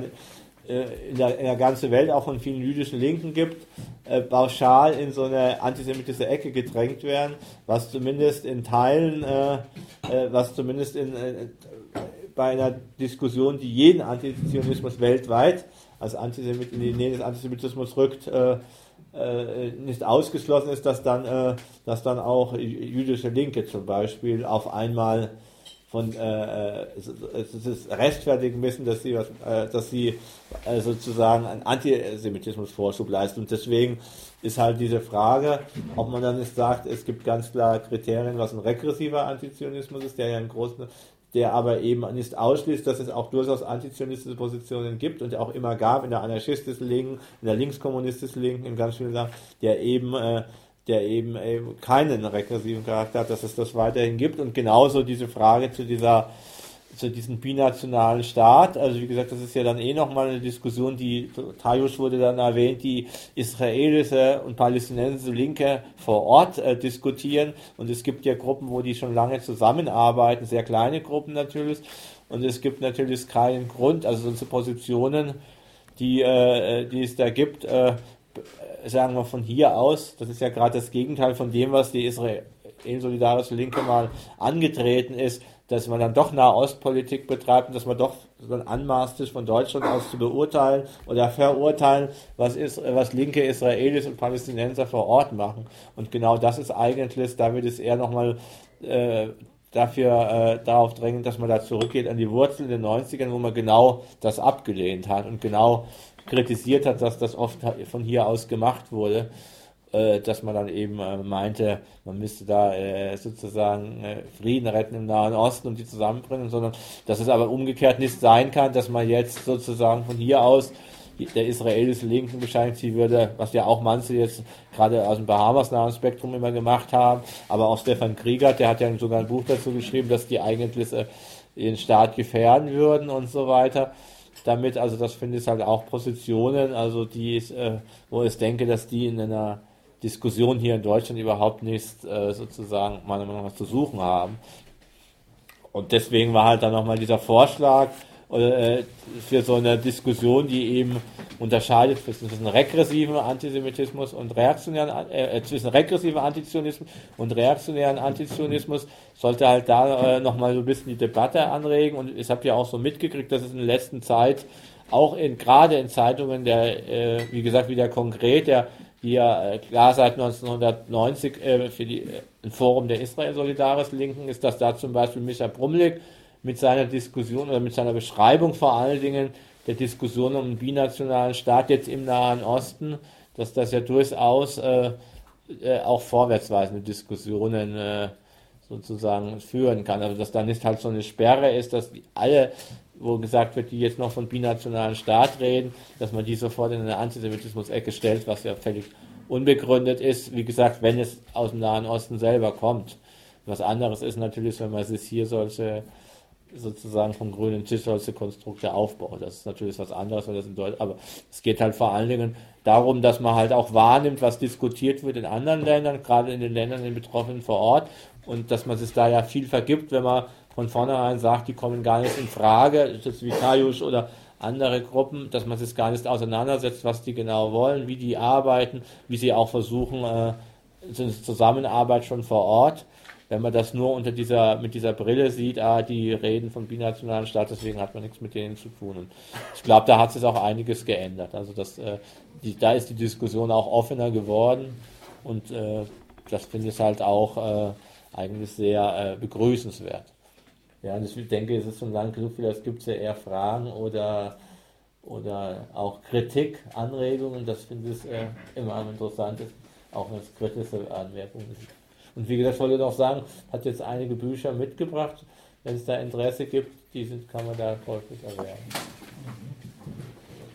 B: in der, in der ganzen Welt auch von vielen jüdischen Linken gibt, äh, pauschal in so eine antisemitische Ecke gedrängt werden, was zumindest in Teilen, äh, äh, was zumindest in, äh, bei einer Diskussion, die jeden Antizionismus weltweit als Antisemit in die Nähe des Antisemitismus rückt, äh, äh, nicht ausgeschlossen ist, dass dann, äh, dass dann auch jüdische Linke zum Beispiel auf einmal von äh, es, es ist rechtfertigen müssen, dass sie was, äh, dass sie äh, sozusagen einen Antisemitismusvorschub leisten. Und deswegen ist halt diese Frage, ob man dann nicht sagt, es gibt ganz klar Kriterien, was ein regressiver Antizionismus ist, der ja einen großen, der aber eben nicht ausschließt, dass es auch durchaus antizionistische Positionen gibt und auch immer gab in der anarchistischen Linken, in der linkskommunistischen Linken, in ganz vielen Sachen, der eben äh, der eben, eben keinen regressiven Charakter hat, dass es das weiterhin gibt. Und genauso diese Frage zu dieser, zu diesem binationalen Staat. Also wie gesagt, das ist ja dann eh nochmal eine Diskussion, die, Tajusch wurde dann erwähnt, die israelische und palästinensische Linke vor Ort äh, diskutieren. Und es gibt ja Gruppen, wo die schon lange zusammenarbeiten, sehr kleine Gruppen natürlich. Und es gibt natürlich keinen Grund, also unsere Positionen, die, äh, die es da gibt, äh, sagen wir von hier aus, das ist ja gerade das Gegenteil von dem, was die Israel-solidarische Linke mal angetreten ist, dass man dann doch Nahostpolitik betreibt und dass man doch dann anmaßt, sich von Deutschland aus zu beurteilen oder verurteilen, was, ist, was linke Israelis und Palästinenser vor Ort machen. Und genau das ist eigentlich, da wird es eher nochmal äh, dafür äh, darauf drängen, dass man da zurückgeht an die Wurzeln in den neunzigern, wo man genau das abgelehnt hat und genau kritisiert hat, dass das oft von hier aus gemacht wurde, äh, dass man dann eben äh, meinte, man müsste da äh, sozusagen äh, Frieden retten im Nahen Osten und die zusammenbringen, sondern dass es aber umgekehrt nicht sein kann, dass man jetzt sozusagen von hier aus der israelischen Linken Bescheid ziehen würde, was ja auch manche jetzt gerade aus dem Bahamas-nahen Spektrum immer gemacht haben, aber auch Stefan Kriegert, der hat ja sogar ein Buch dazu geschrieben, dass die eigentlich äh, den Staat gefährden würden und so weiter. Damit, also das finde ich halt auch Positionen, also die ich, äh, wo ich denke, dass die in einer Diskussion hier in Deutschland überhaupt nichts äh, sozusagen meiner Meinung nach zu suchen haben. Und deswegen war halt dann nochmal dieser Vorschlag oder, äh, für so eine Diskussion, die eben unterscheidet zwischen regressivem Antisemitismus und reaktionären, äh, zwischen regressivem Antizionismus und reaktionären Antizionismus, sollte halt da äh, nochmal so ein bisschen die Debatte anregen. Und ich habe ja auch so mitgekriegt, dass es in der letzten Zeit auch in, gerade in Zeitungen der, äh, wie gesagt, wie der Konkret, der, die ja äh, klar seit neunzehnhundertneunzig äh, für die, äh, ein Forum der Israel-Solidaris-Linken ist, dass da zum Beispiel Micha Brumlik mit seiner Diskussion oder mit seiner Beschreibung vor allen Dingen der Diskussion um einen binationalen Staat jetzt im Nahen Osten, dass das ja durchaus äh, äh, auch vorwärtsweisende Diskussionen äh, sozusagen führen kann. Also dass da nicht halt so eine Sperre ist, dass die alle, wo gesagt wird, die jetzt noch von binationalen Staat reden, dass man die sofort in eine Antisemitismus-Ecke stellt, was ja völlig unbegründet ist, wie gesagt, wenn es aus dem Nahen Osten selber kommt. Was anderes ist natürlich, wenn man sich hier solche sozusagen vom grünen Tisch solche Konstrukte aufbaut. Das ist natürlich was anderes, weil das in Deutschland, aber es geht halt vor allen Dingen darum, dass man halt auch wahrnimmt, was diskutiert wird in anderen Ländern, gerade in den Ländern, den Betroffenen vor Ort, und dass man sich da ja viel vergibt, wenn man von vornherein sagt, die kommen gar nicht in Frage, das ist wie Kajusch oder andere Gruppen, dass man sich gar nicht auseinandersetzt, was die genau wollen, wie die arbeiten, wie sie auch versuchen, äh, Zusammenarbeit schon vor Ort. Wenn man das nur unter dieser, mit dieser Brille sieht, ah, die reden vom binationalen Staat, deswegen hat man nichts mit denen zu tun. Und ich glaube, da hat sich auch einiges geändert. Also das, äh, die, da ist die Diskussion auch offener geworden, und äh, das finde ich halt auch äh, eigentlich sehr äh, begrüßenswert. Ja, und ich denke, es ist schon lang genug, vielleicht gibt es ja eher Fragen oder, oder auch Kritik, Anregungen. Das finde ich äh, immer am interessantesten, auch wenn es kritische Anmerkungen sind. Und wie gesagt, ich wollte auch sagen, hat jetzt einige Bücher mitgebracht. Wenn es da Interesse gibt, die sind, kann man da häufig erwerben.